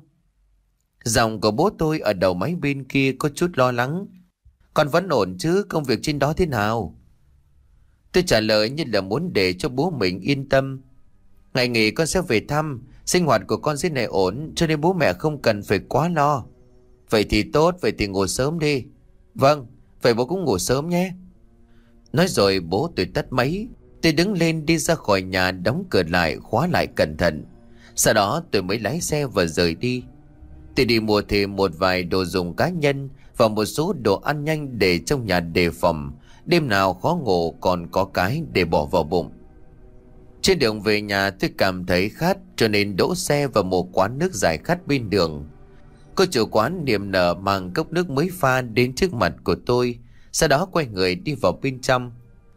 S1: Giọng của bố tôi ở đầu máy bên kia có chút lo lắng. Con vẫn ổn chứ, công việc trên đó thế nào? Tôi trả lời như là muốn để cho bố mình yên tâm. Ngày nghỉ con sẽ về thăm, sinh hoạt của con dưới này ổn, cho nên bố mẹ không cần phải quá lo. Vậy thì tốt, vậy thì ngủ sớm đi. Vâng, vậy bố cũng ngủ sớm nhé. Nói rồi bố tôi tắt máy. Tôi đứng lên đi ra khỏi nhà, đóng cửa lại, khóa lại cẩn thận. Sau đó tôi mới lái xe và rời đi. Tôi đi mua thêm một vài đồ dùng cá nhân và một số đồ ăn nhanh để trong nhà đề phòng, đêm nào khó ngủ còn có cái để bỏ vào bụng. Trên đường về nhà tôi cảm thấy khát, cho nên đỗ xe vào một quán nước giải khát bên đường. Cô chủ quán niềm nở mang cốc nước mới pha đến trước mặt của tôi, sau đó quay người đi vào bên trong.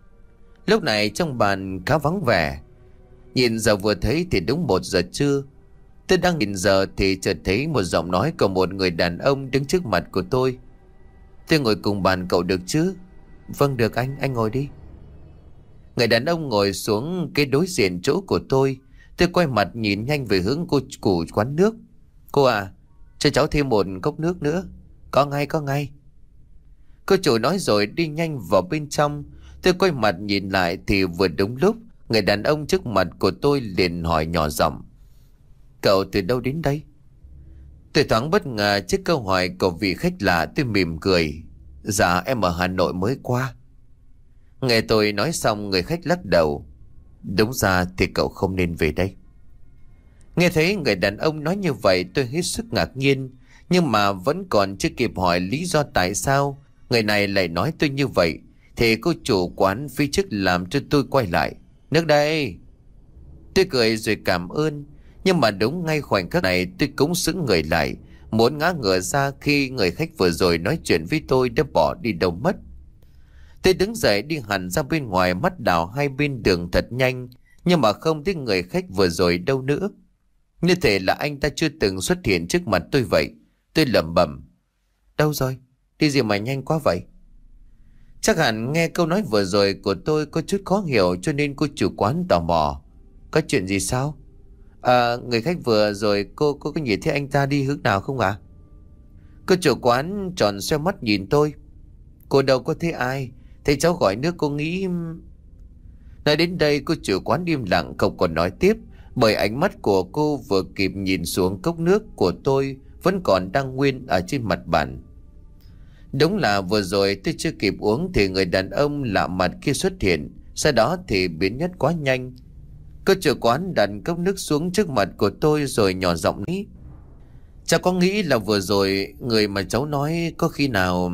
S1: Lúc này trong bàn khá vắng vẻ. Nhìn giờ vừa thấy thì đúng một giờ trưa. Tôi đang nhìn giờ thì chợt thấy một giọng nói của một người đàn ông đứng trước mặt của tôi. Tôi ngồi cùng bàn cậu được chứ? Vâng được anh, anh ngồi đi. Người đàn ông ngồi xuống cái đối diện chỗ của tôi. Tôi quay mặt nhìn nhanh về hướng cô chủ quán nước. Cô à, cho cháu thêm một cốc nước nữa. Có ngay, có ngay. Cô chủ nói rồi đi nhanh vào bên trong. Tôi quay mặt nhìn lại thì vừa đúng lúc người đàn ông trước mặt của tôi liền hỏi nhỏ giọng: Cậu từ đâu đến đây? Tôi thoáng bất ngờ trước câu hỏi của vị khách lạ. Tôi mỉm cười: Dạ em ở Hà Nội mới qua. Nghe tôi nói xong, người khách lắc đầu: Đúng ra thì cậu không nên về đây. Nghe thấy người đàn ông nói như vậy, tôi hết sức ngạc nhiên. Nhưng mà vẫn còn chưa kịp hỏi lý do tại sao người này lại nói tôi như vậy, thì cô chủ quán phía trước làm cho tôi quay lại: Nước đây. Tôi cười rồi cảm ơn. Nhưng mà đúng ngay khoảnh khắc này tôi cũng sững người lại, muốn ngã ngửa ra khi người khách vừa rồi nói chuyện với tôi đã bỏ đi đâu mất. Tôi đứng dậy đi hẳn ra bên ngoài, mắt đảo hai bên đường thật nhanh, nhưng mà không thấy người khách vừa rồi đâu nữa. Như thể là anh ta chưa từng xuất hiện trước mặt tôi vậy. Tôi lẩm bẩm: Đâu rồi? Đi gì mà nhanh quá vậy? Chắc hẳn nghe câu nói vừa rồi của tôi có chút khó hiểu, cho nên cô chủ quán tò mò: Có chuyện gì sao? À, người khách vừa rồi cô, cô có nhìn thấy anh ta đi hướng nào không ạ? À? Cô chủ quán tròn xoe mắt nhìn tôi: Cô đâu có thấy ai. Thấy cháu gọi nước cô nghĩ... Nói đến đây cô chủ quán im lặng không còn nói tiếp, bởi ánh mắt của cô vừa kịp nhìn xuống cốc nước của tôi vẫn còn đang nguyên ở trên mặt bàn. Đúng là vừa rồi tôi chưa kịp uống thì người đàn ông lạ mặt kia xuất hiện, sau đó thì biến mất quá nhanh. Cô chủ quán đặt cốc nước xuống trước mặt của tôi rồi nhỏ giọng nói: Cháu có nghĩ là vừa rồi người mà cháu nói có khi nào...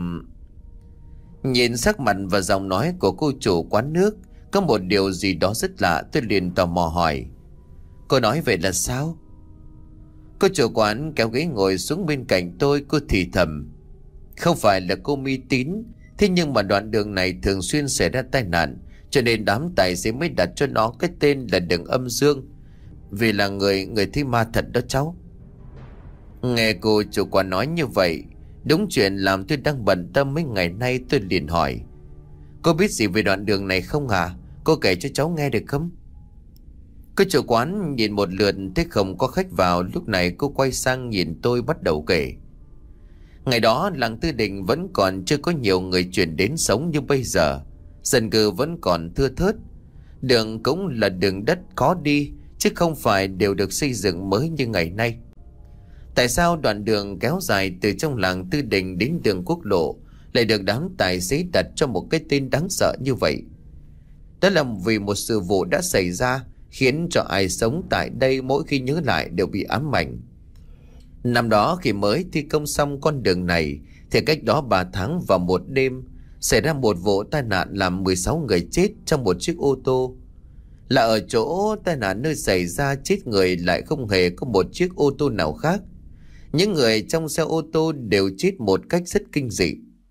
S1: Nhìn sắc mặt và giọng nói của cô chủ quán nước có một điều gì đó rất lạ, tôi liền tò mò hỏi: Cô nói vậy là sao? Cô chủ quán kéo ghế ngồi xuống bên cạnh tôi, cô thì thầm: Không phải là cô mê tín, thế nhưng mà đoạn đường này thường xuyên xảy ra tai nạn, cho nên đám tài xế mới đặt cho nó cái tên là đường âm dương, vì là người người thấy ma thật đó cháu. Nghe cô chủ quán nói như vậy, đúng chuyện làm tôi đang bận tâm mấy ngày nay, tôi liền hỏi: Cô biết gì về đoạn đường này không hả? Cô kể cho cháu nghe được không? Cô chủ quán nhìn một lượt thấy không có khách vào, lúc này cô quay sang nhìn tôi bắt đầu kể. Ngày đó làng Tư Đình vẫn còn chưa có nhiều người chuyển đến sống như bây giờ. Dân cư vẫn còn thưa thớt. Đường cũng là đường đất khó đi, chứ không phải đều được xây dựng mới như ngày nay. Tại sao đoạn đường kéo dài từ trong làng Tư Đình đến đường quốc lộ lại được đám tài xế đặt cho một cái tên đáng sợ như vậy? Đó là vì một sự vụ đã xảy ra khiến cho ai sống tại đây mỗi khi nhớ lại đều bị ám ảnh. Năm đó khi mới thi công xong con đường này thì cách đó ba tháng và một đêm xảy ra một vụ tai nạn làm mười sáu người chết trong một chiếc ô tô. Là ở chỗ tai nạn nơi xảy ra chết người lại không hề có một chiếc ô tô nào khác. Những người trong xe ô tô đều chết một cách rất kinh dị.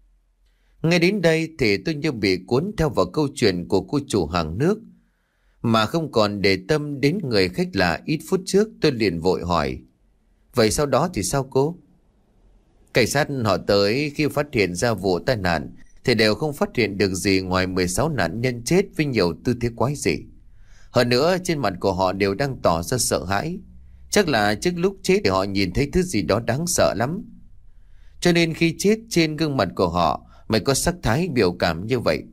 S1: Ngay đến đây thì tôi như bị cuốn theo vào câu chuyện của cô chủ hàng nước, mà không còn để tâm đến người khách lạ ít phút trước. Tôi liền vội hỏi: vậy sau đó thì sao cô? Cảnh sát họ tới khi phát hiện ra vụ tai nạn thì đều không phát hiện được gì ngoài mười sáu nạn nhân chết với nhiều tư thế quái dị. Hơn nữa trên mặt của họ đều đang tỏ ra sợ hãi. Chắc là trước lúc chết thì họ nhìn thấy thứ gì đó đáng sợ lắm, cho nên khi chết trên gương mặt của họ mới có sắc thái biểu cảm như vậy.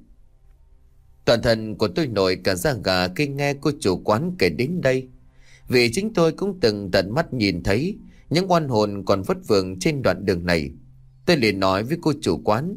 S1: Toàn thân của tôi nổi cả da gà khi nghe cô chủ quán kể đến đây, vì chính tôi cũng từng tận mắt nhìn thấy những oan hồn còn vất vưởng trên đoạn đường này. Tôi liền nói với cô chủ quán: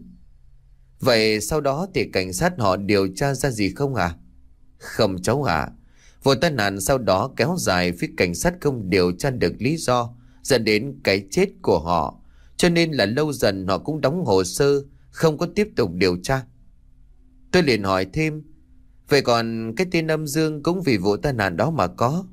S1: vậy sau đó thì cảnh sát họ điều tra ra gì không à? Không cháu ạ. Vụ tai nạn sau đó kéo dài, phía cảnh sát không điều tra được lý do dẫn đến cái chết của họ, cho nên là lâu dần họ cũng đóng hồ sơ, không có tiếp tục điều tra. Tôi liền hỏi thêm: vậy còn cái tên âm Dương cũng vì vụ tai nạn đó mà có?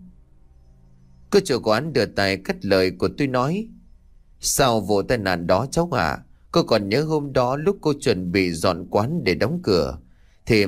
S1: Cô chủ quán đưa tay cắt lời của tôi nói: sau vụ tai nạn đó cháu ạ, cô còn nhớ hôm đó lúc cô chuẩn bị dọn quán để đóng cửa thì...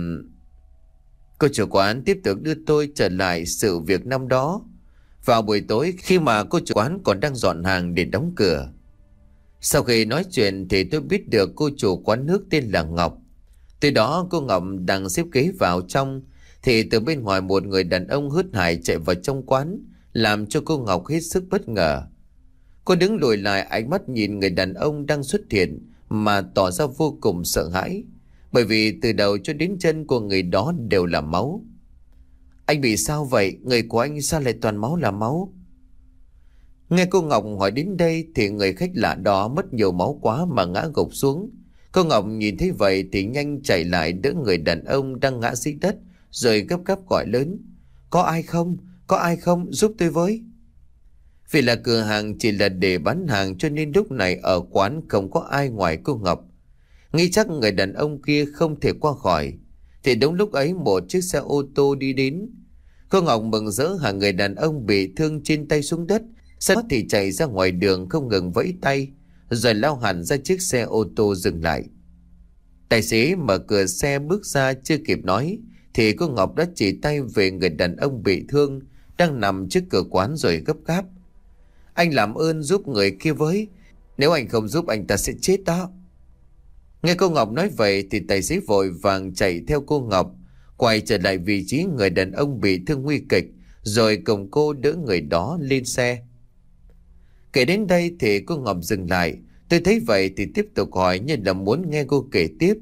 S1: Cô chủ quán tiếp tục đưa tôi trở lại sự việc năm đó. Vào buổi tối khi mà cô chủ quán còn đang dọn hàng để đóng cửa. Sau khi nói chuyện thì tôi biết được cô chủ quán nước tên là Ngọc. Từ đó cô Ngọc đang xếp ghế vào trong thì từ bên ngoài một người đàn ông hớt hải chạy vào trong quán, làm cho cô Ngọc hết sức bất ngờ. Cô đứng lùi lại, ánh mắt nhìn người đàn ông đang xuất hiện mà tỏ ra vô cùng sợ hãi, bởi vì từ đầu cho đến chân của người đó đều là máu. Anh bị sao vậy? Người của anh sao lại toàn máu là máu? Nghe cô Ngọc hỏi đến đây thì người khách lạ đó mất nhiều máu quá mà ngã gục xuống. Cô Ngọc nhìn thấy vậy thì nhanh chạy lại đỡ người đàn ông đang ngã dưới đất, rồi gấp gáp gọi lớn: có ai không? Có ai không? Giúp tôi với. Vì là cửa hàng chỉ là để bán hàng cho nên lúc này ở quán không có ai ngoài cô Ngọc. Nghĩ chắc người đàn ông kia không thể qua khỏi thì đúng lúc ấy một chiếc xe ô tô đi đến. Cô Ngọc mừng rỡ hàng người đàn ông bị thương trên tay xuống đất, sau đó thì chạy ra ngoài đường không ngừng vẫy tay, rồi lao hẳn ra chiếc xe ô tô dừng lại. Tài xế mở cửa xe bước ra, chưa kịp nói thì cô Ngọc đã chỉ tay về người đàn ông bị thương đang nằm trước cửa quán rồi gấp gáp: anh làm ơn giúp người kia với, nếu anh không giúp anh ta sẽ chết đó. Nghe cô Ngọc nói vậy thì tài xế vội vàng chạy theo cô Ngọc, quay trở lại vị trí người đàn ông bị thương nguy kịch, rồi cùng cô đỡ người đó lên xe. Kể đến đây thì cô Ngọc dừng lại. Tôi thấy vậy thì tiếp tục hỏi như là muốn nghe cô kể tiếp: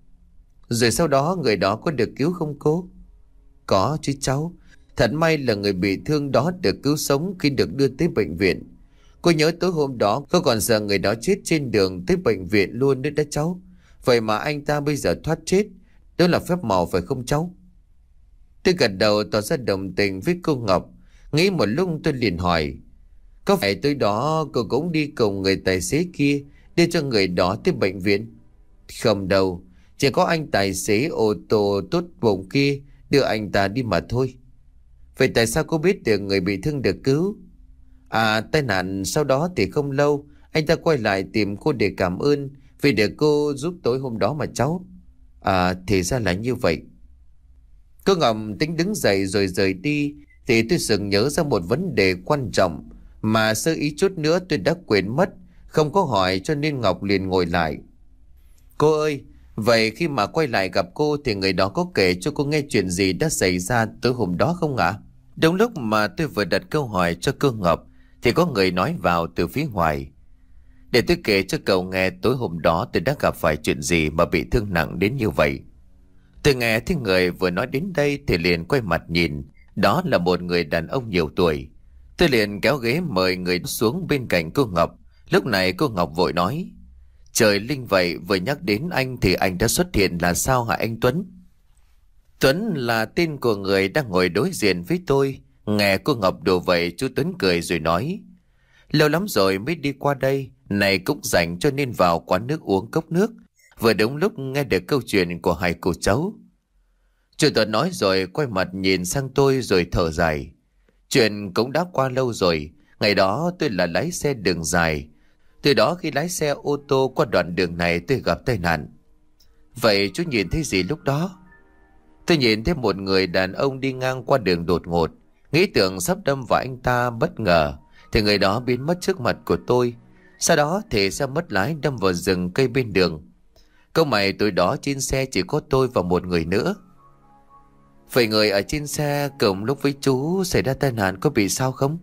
S1: rồi sau đó người đó có được cứu không cô? Có chứ cháu. Thật may là người bị thương đó được cứu sống khi được đưa tới bệnh viện. Cô nhớ tối hôm đó cô còn sợ người đó chết trên đường tới bệnh viện luôn nữa đó cháu. Vậy mà anh ta bây giờ thoát chết, đó là phép màu phải không cháu? Tôi gật đầu tỏ ra đồng tình với cô Ngọc. Nghĩ một lúc tôi liền hỏi: có phải tối đó cô cũng đi cùng người tài xế kia đưa cho người đó tới bệnh viện? Không đâu, chỉ có anh tài xế ô tô tốt bụng kia đưa anh ta đi mà thôi. Vậy tại sao cô biết được người bị thương được cứu? À, tai nạn sau đó thì không lâu anh ta quay lại tìm cô để cảm ơn vì được cô giúp tối hôm đó mà cháu. À, thì ra là như vậy. Cô Ngọc tính đứng dậy rồi rời đi thì tôi sực nhớ ra một vấn đề quan trọng mà sơ ý chút nữa tôi đã quên mất, không có hỏi cho nên Ngọc liền ngồi lại. Cô ơi, vậy khi mà quay lại gặp cô thì người đó có kể cho cô nghe chuyện gì đã xảy ra tối hôm đó không ạ? Đúng lúc mà tôi vừa đặt câu hỏi cho cô Ngọc thì có người nói vào từ phía ngoài: để tôi kể cho cậu nghe tối hôm đó tôi đã gặp phải chuyện gì mà bị thương nặng đến như vậy. Tôi nghe thấy người vừa nói đến đây thì liền quay mặt nhìn. Đó là một người đàn ông nhiều tuổi. Tôi liền kéo ghế mời người xuống bên cạnh cô Ngọc. Lúc này cô Ngọc vội nói: Trời linh vậy, vừa nhắc đến anh thì anh đã xuất hiện là sao hả anh Tuấn? Tuấn là tên của người đang ngồi đối diện với tôi. Nghe cô Ngọc đùa vậy, chú Tuấn cười rồi nói: Lâu lắm rồi mới đi qua đây, này cũng rảnh cho nên vào quán nước uống cốc nước. Vừa đúng lúc nghe được câu chuyện của hai cô cháu. Chú Tuấn nói rồi quay mặt nhìn sang tôi rồi thở dài. Chuyện cũng đã qua lâu rồi. Ngày đó tôi là lái xe đường dài. Từ đó khi lái xe ô tô qua đoạn đường này tôi gặp tai nạn. Vậy chú nhìn thấy gì lúc đó? Tôi nhìn thấy một người đàn ông đi ngang qua đường đột ngột. Nghĩ tưởng sắp đâm vào anh ta, bất ngờ thì người đó biến mất trước mặt của tôi. Sau đó thì xe mất lái đâm vào rừng cây bên đường. Câu mày tối đó trên xe chỉ có tôi và một người nữa. Vậy người ở trên xe cùng lúc với chú xảy ra tai nạn có bị sao không?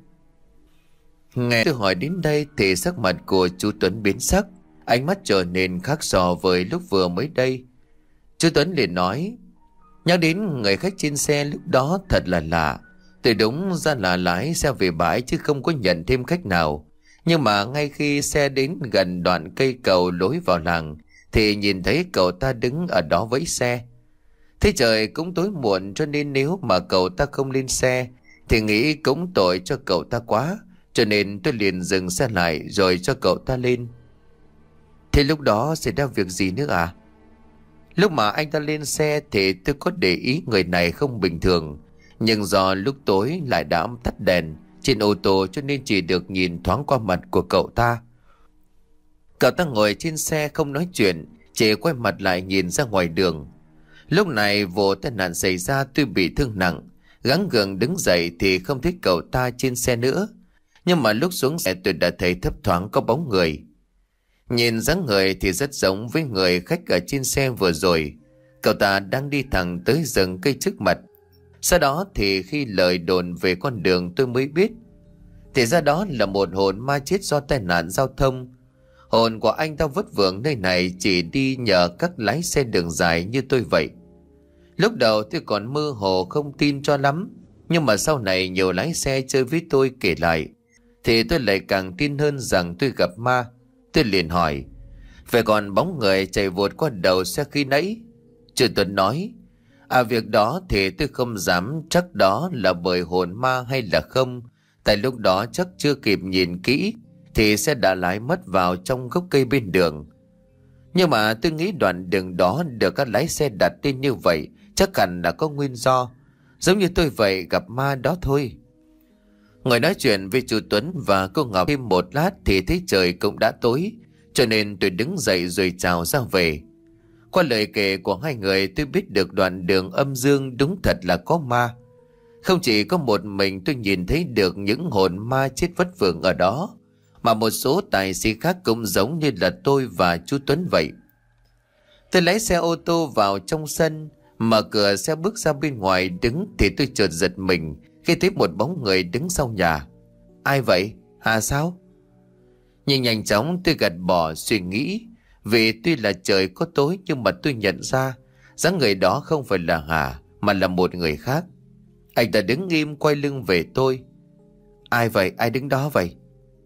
S1: Nghe tôi hỏi đến đây thì sắc mặt của chú Tuấn biến sắc. Ánh mắt trở nên khác so với lúc vừa mới đây. Chú Tuấn liền nói: Nhắc đến người khách trên xe lúc đó thật là lạ. Tôi đúng ra là lái xe về bãi chứ không có nhận thêm khách nào. Nhưng mà ngay khi xe đến gần đoạn cây cầu lối vào làng thì nhìn thấy cậu ta đứng ở đó với xe. Thế trời cũng tối muộn cho nên nếu mà cậu ta không lên xe thì nghĩ cũng tội cho cậu ta quá. Cho nên tôi liền dừng xe lại rồi cho cậu ta lên. Thế lúc đó xảy ra việc gì nữa à? Lúc mà anh ta lên xe thì tôi có để ý người này không bình thường. Nhưng do lúc tối lại đã tắt đèn trên ô tô cho nên chỉ được nhìn thoáng qua mặt của cậu ta. Cậu ta ngồi trên xe không nói chuyện, chỉ quay mặt lại nhìn ra ngoài đường. Lúc này vụ tai nạn xảy ra tôi bị thương nặng. Gắng gượng đứng dậy thì không thấy cậu ta trên xe nữa. Nhưng mà lúc xuống xe tôi đã thấy thấp thoáng có bóng người. Nhìn dáng người thì rất giống với người khách ở trên xe vừa rồi. Cậu ta đang đi thẳng tới rừng cây trước mặt. Sau đó thì khi lời đồn về con đường tôi mới biết, thì ra đó là một hồn ma chết do tai nạn giao thông. Hồn của anh ta vất vưởng nơi này chỉ đi nhờ các lái xe đường dài như tôi vậy. Lúc đầu tôi còn mơ hồ không tin cho lắm. Nhưng mà sau này nhiều lái xe chơi với tôi kể lại thì tôi lại càng tin hơn rằng tôi gặp ma. Tôi liền hỏi: Vậy còn bóng người chạy vụt qua đầu xe khi nãy? Chú Tuấn nói: À, việc đó thì tôi không dám chắc đó là bởi hồn ma hay là không. Tại lúc đó chắc chưa kịp nhìn kỹ thì xe đã lái mất vào trong gốc cây bên đường. Nhưng mà tôi nghĩ đoạn đường đó được các lái xe đặt tên như vậy chắc hẳn là có nguyên do. Giống như tôi vậy, gặp ma đó thôi. Ngồi nói chuyện với chú Tuấn và cô Ngọc thêm một lát thì thấy trời cũng đã tối. Cho nên tôi đứng dậy rồi chào ra về. Qua lời kể của hai người tôi biết được đoạn đường âm dương đúng thật là có ma. Không chỉ có một mình tôi nhìn thấy được những hồn ma chết vất vưởng ở đó, mà một số tài xế khác cũng giống như là tôi và chú Tuấn vậy. Tôi lái xe ô tô vào trong sân, mở cửa xe bước ra bên ngoài đứng thì tôi chợt giật mình khi thấy một bóng người đứng sau nhà. Ai vậy? À sao? Nhưng nhanh chóng tôi gạt bỏ suy nghĩ. Vì tuy là trời có tối nhưng mà tôi nhận ra dáng người đó không phải là Hà mà là một người khác. Anh ta đứng im quay lưng về tôi. Ai vậy? Ai đứng đó vậy?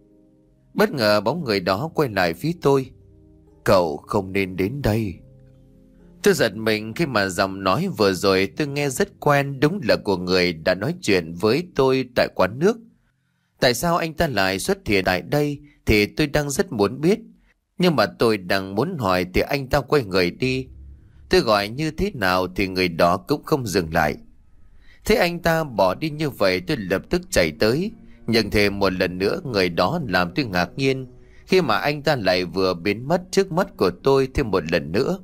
S1: Bất ngờ bóng người đó quay lại phía tôi. Cậu không nên đến đây. Tôi giật mình khi mà giọng nói vừa rồi tôi nghe rất quen, đúng là của người đã nói chuyện với tôi tại quán nước. Tại sao anh ta lại xuất hiện tại đây thì tôi đang rất muốn biết. Nhưng mà tôi đang muốn hỏi thì anh ta quay người đi. Tôi gọi như thế nào thì người đó cũng không dừng lại. Thế anh ta bỏ đi như vậy tôi lập tức chạy tới. Nhưng thêm một lần nữa người đó làm tôi ngạc nhiên khi mà anh ta lại vừa biến mất trước mắt của tôi thêm một lần nữa.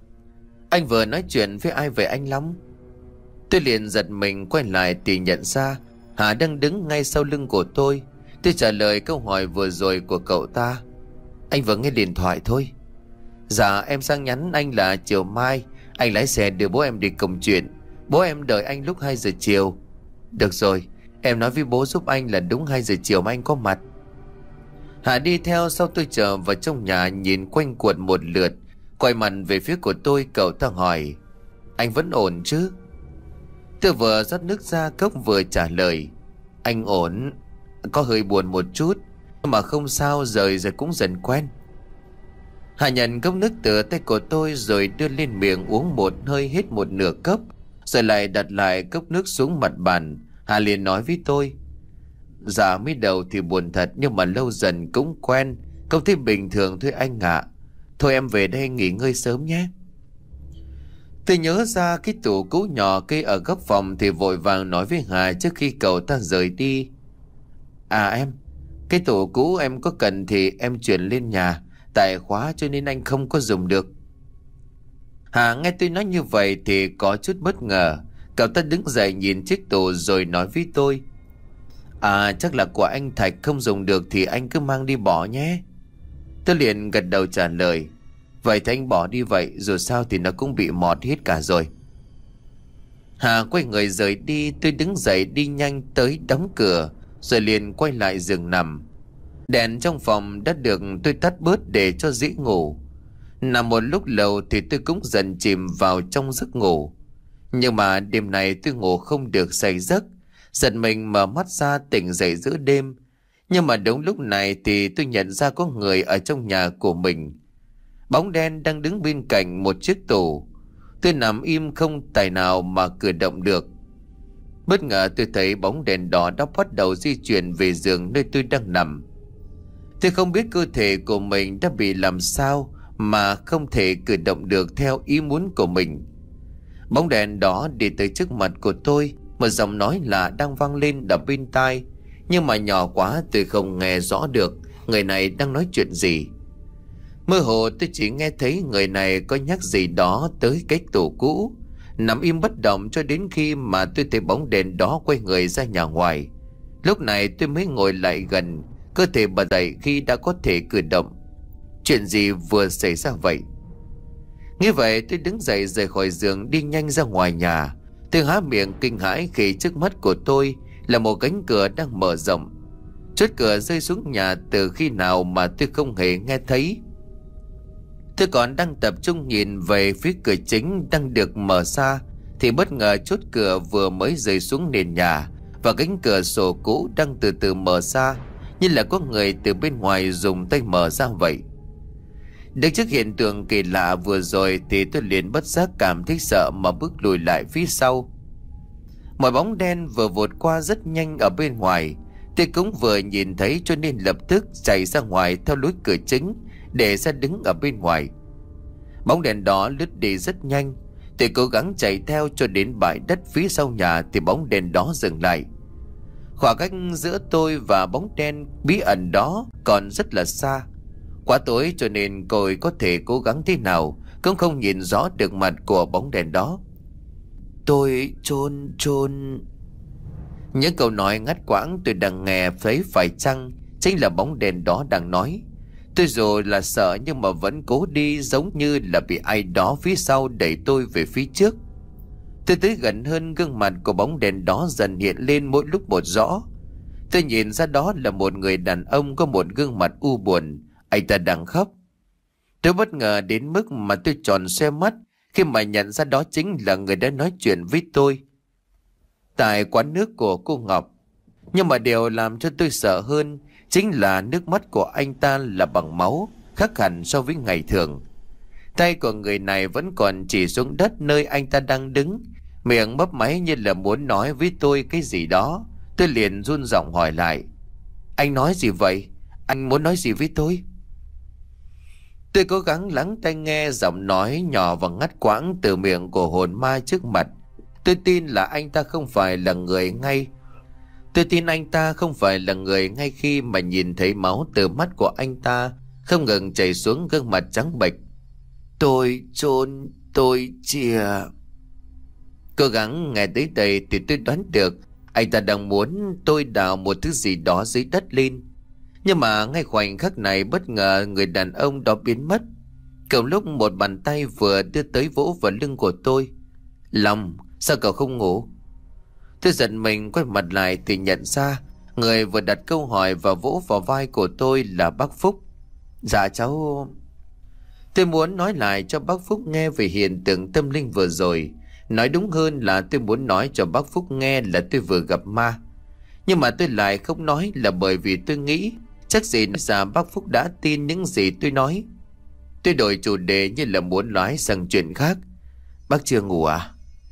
S1: Anh vừa nói chuyện với ai vậy anh Long? Tôi liền giật mình quay lại thì nhận ra Hà đang đứng ngay sau lưng của tôi. Tôi trả lời câu hỏi vừa rồi của cậu ta. Anh vừa nghe điện thoại thôi. Dạ em sang nhắn anh là chiều mai anh lái xe đưa bố em đi công chuyện. Bố em đợi anh lúc hai giờ chiều. Được rồi, em nói với bố giúp anh là đúng hai giờ chiều mà anh có mặt. Hà đi theo sau tôi trở vào trong nhà, nhìn quanh quẩn một lượt, quay mặt về phía của tôi. Cậu ta hỏi: Anh vẫn ổn chứ? Tôi vừa rót nước ra cốc vừa trả lời. Anh ổn. Có hơi buồn một chút, nhưng mà không sao, rồi rồi cũng dần quen. Hà nhận cốc nước từ tay của tôi rồi đưa lên miệng uống một hơi hết một nửa cốc, rồi lại đặt lại cốc nước xuống mặt bàn. Hà liền nói với tôi: Dạ mới đầu thì buồn thật, nhưng mà lâu dần cũng quen, không thấy bình thường thôi anh ạ. Thôi em về đây nghỉ ngơi sớm nhé. Tôi nhớ ra cái tủ cũ nhỏ cây ở góc phòng thì vội vàng nói với Hà trước khi cậu ta rời đi: À em, cái tủ cũ em có cần thì em chuyển lên nhà, tại khóa cho nên anh không có dùng được. Hà nghe tôi nói như vậy thì có chút bất ngờ. Cậu ta đứng dậy nhìn chiếc tủ rồi nói với tôi: À chắc là của anh Thạch không dùng được thì anh cứ mang đi bỏ nhé. Tôi liền gật đầu trả lời: Vậy thì anh bỏ đi vậy, dù sao thì nó cũng bị mọt hết cả rồi. Hà quay người rời đi. Tôi đứng dậy đi nhanh tới đóng cửa, rồi liền quay lại giường nằm. Đèn trong phòng đã được tôi tắt bớt để cho dễ ngủ. Nằm một lúc lâu thì tôi cũng dần chìm vào trong giấc ngủ. Nhưng mà đêm này tôi ngủ không được say giấc, giật mình mở mắt ra tỉnh dậy giữa đêm. Nhưng mà đúng lúc này thì tôi nhận ra có người ở trong nhà của mình. Bóng đen đang đứng bên cạnh một chiếc tủ. Tôi nằm im không tài nào mà cử động được. Bất ngờ tôi thấy bóng đèn đỏ đã bắt đầu di chuyển về giường nơi tôi đang nằm. Tôi không biết cơ thể của mình đã bị làm sao mà không thể cử động được theo ý muốn của mình. Bóng đèn đó đi tới trước mặt của tôi, một giọng nói lạ đang vang lên đập bên tai, nhưng mà nhỏ quá tôi không nghe rõ được người này đang nói chuyện gì. Mơ hồ tôi chỉ nghe thấy người này có nhắc gì đó tới cái tủ cũ. Nằm im bất động cho đến khi mà tôi thấy bóng đèn đó quay người ra nhà ngoài. Lúc này tôi mới ngồi lại gần, cơ thể bật dậy khi đã có thể cử động. Chuyện gì vừa xảy ra vậy? Như vậy tôi đứng dậy rời khỏi giường đi nhanh ra ngoài nhà. Tôi há miệng kinh hãi khi trước mắt của tôi là một cánh cửa đang mở rộng. Chốt cửa rơi xuống nhà từ khi nào mà tôi không hề nghe thấy. Tôi còn đang tập trung nhìn về phía cửa chính đang được mở ra thì bất ngờ chốt cửa vừa mới rơi xuống nền nhà và cánh cửa sổ cũ đang từ từ mở ra, như là có người từ bên ngoài dùng tay mở ra vậy. Được trước hiện tượng kỳ lạ vừa rồi thì tôi liền bất giác cảm thấy sợ mà bước lùi lại phía sau. Một bóng đen vừa vụt qua rất nhanh ở bên ngoài. Tôi cũng vừa nhìn thấy cho nên lập tức chạy ra ngoài theo lối cửa chính để ra đứng ở bên ngoài. Bóng đèn đó lướt đi rất nhanh. Tôi cố gắng chạy theo cho đến bãi đất phía sau nhà thì bóng đèn đó dừng lại. Khoảng cách giữa tôi và bóng đen bí ẩn đó còn rất là xa. Quá tối cho nên tôi có thể cố gắng thế nào cũng không nhìn rõ được mặt của bóng đèn đó. Tôi chôn chôn. Những câu nói ngắt quãng tôi đang nghe thấy phải chăng chính là bóng đèn đó đang nói. Tôi dù là sợ nhưng mà vẫn cố đi, giống như là bị ai đó phía sau đẩy tôi về phía trước. Tôi tới gần hơn, gương mặt của bóng đèn đó dần hiện lên mỗi lúc một rõ. Tôi nhìn ra đó là một người đàn ông có một gương mặt u buồn. Anh ta đang khóc. Tôi bất ngờ đến mức mà tôi tròn xoe mắt khi mà nhận ra đó chính là người đã nói chuyện với tôi tại quán nước của cô Ngọc. Nhưng mà điều làm cho tôi sợ hơn chính là nước mắt của anh ta là bằng máu, khác hẳn so với ngày thường. Tay của người này vẫn còn chỉ xuống đất nơi anh ta đang đứng, miệng mấp máy như là muốn nói với tôi cái gì đó. Tôi liền run giọng hỏi lại: Anh nói gì vậy? Anh muốn nói gì với tôi? Tôi cố gắng lắng tai nghe giọng nói nhỏ và ngắt quãng từ miệng của hồn ma trước mặt. Tôi tin là anh ta không phải là người ngay. Tôi tin anh ta không phải là người ngay khi mà nhìn thấy máu từ mắt của anh ta không ngừng chảy xuống gương mặt trắng bệch. Tôi chôn, tôi chìa. Cố gắng nghe tới đây thì tôi đoán được anh ta đang muốn tôi đào một thứ gì đó dưới đất lên. Nhưng mà ngay khoảnh khắc này bất ngờ người đàn ông đó biến mất. Cùng lúc một bàn tay vừa đưa tới vỗ vào lưng của tôi. Long, sao cậu không ngủ? Tôi giật mình quay mặt lại thì nhận ra người vừa đặt câu hỏi và vỗ vào vai của tôi là bác Phúc. Dạ cháu... Tôi muốn nói lại cho bác Phúc nghe về hiện tượng tâm linh vừa rồi, Nói đúng hơn là tôi muốn nói cho bác Phúc nghe là tôi vừa gặp ma. Nhưng mà tôi lại không nói là bởi vì tôi nghĩ chắc gì nói ra bác Phúc đã tin những gì tôi nói. Tôi đổi chủ đề như là muốn nói sang chuyện khác. Bác chưa ngủ à?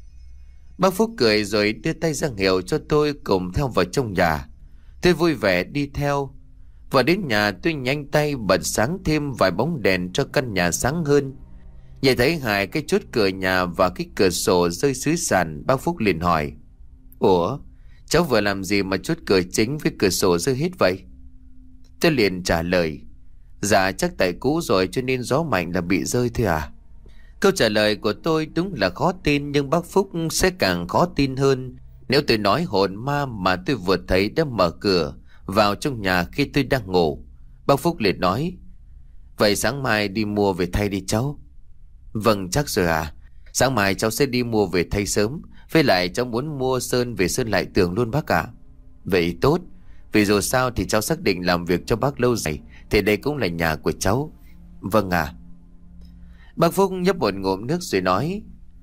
S1: Bác Phúc cười rồi đưa tay ra hiệu cho tôi cùng theo vào trong nhà. Tôi vui vẻ đi theo. Và đến nhà tôi nhanh tay bật sáng thêm vài bóng đèn cho căn nhà sáng hơn. Nhìn thấy hai cái chốt cửa nhà và cái cửa sổ rơi dưới sàn, bác Phúc liền hỏi: Ủa, cháu vừa làm gì mà chốt cửa chính với cửa sổ rơi hết vậy? Tôi liền trả lời: Dạ chắc tại cũ rồi cho nên gió mạnh là bị rơi thôi à. Câu trả lời của tôi đúng là khó tin, nhưng bác Phúc sẽ càng khó tin hơn nếu tôi nói hồn ma mà tôi vừa thấy đã mở cửa vào trong nhà khi tôi đang ngủ. Bác Phúc liền nói: Vậy sáng mai đi mua về thay đi cháu. Vâng chắc rồi à. Sáng mai cháu sẽ đi mua về thay sớm. Với lại cháu muốn mua sơn về sơn lại tường luôn bác ạ. Vậy tốt. Vì dù sao thì cháu xác định làm việc cho bác lâu dài, thì đây cũng là nhà của cháu. Vâng à. Bác Phúc nhấp một ngụm nước rồi nói: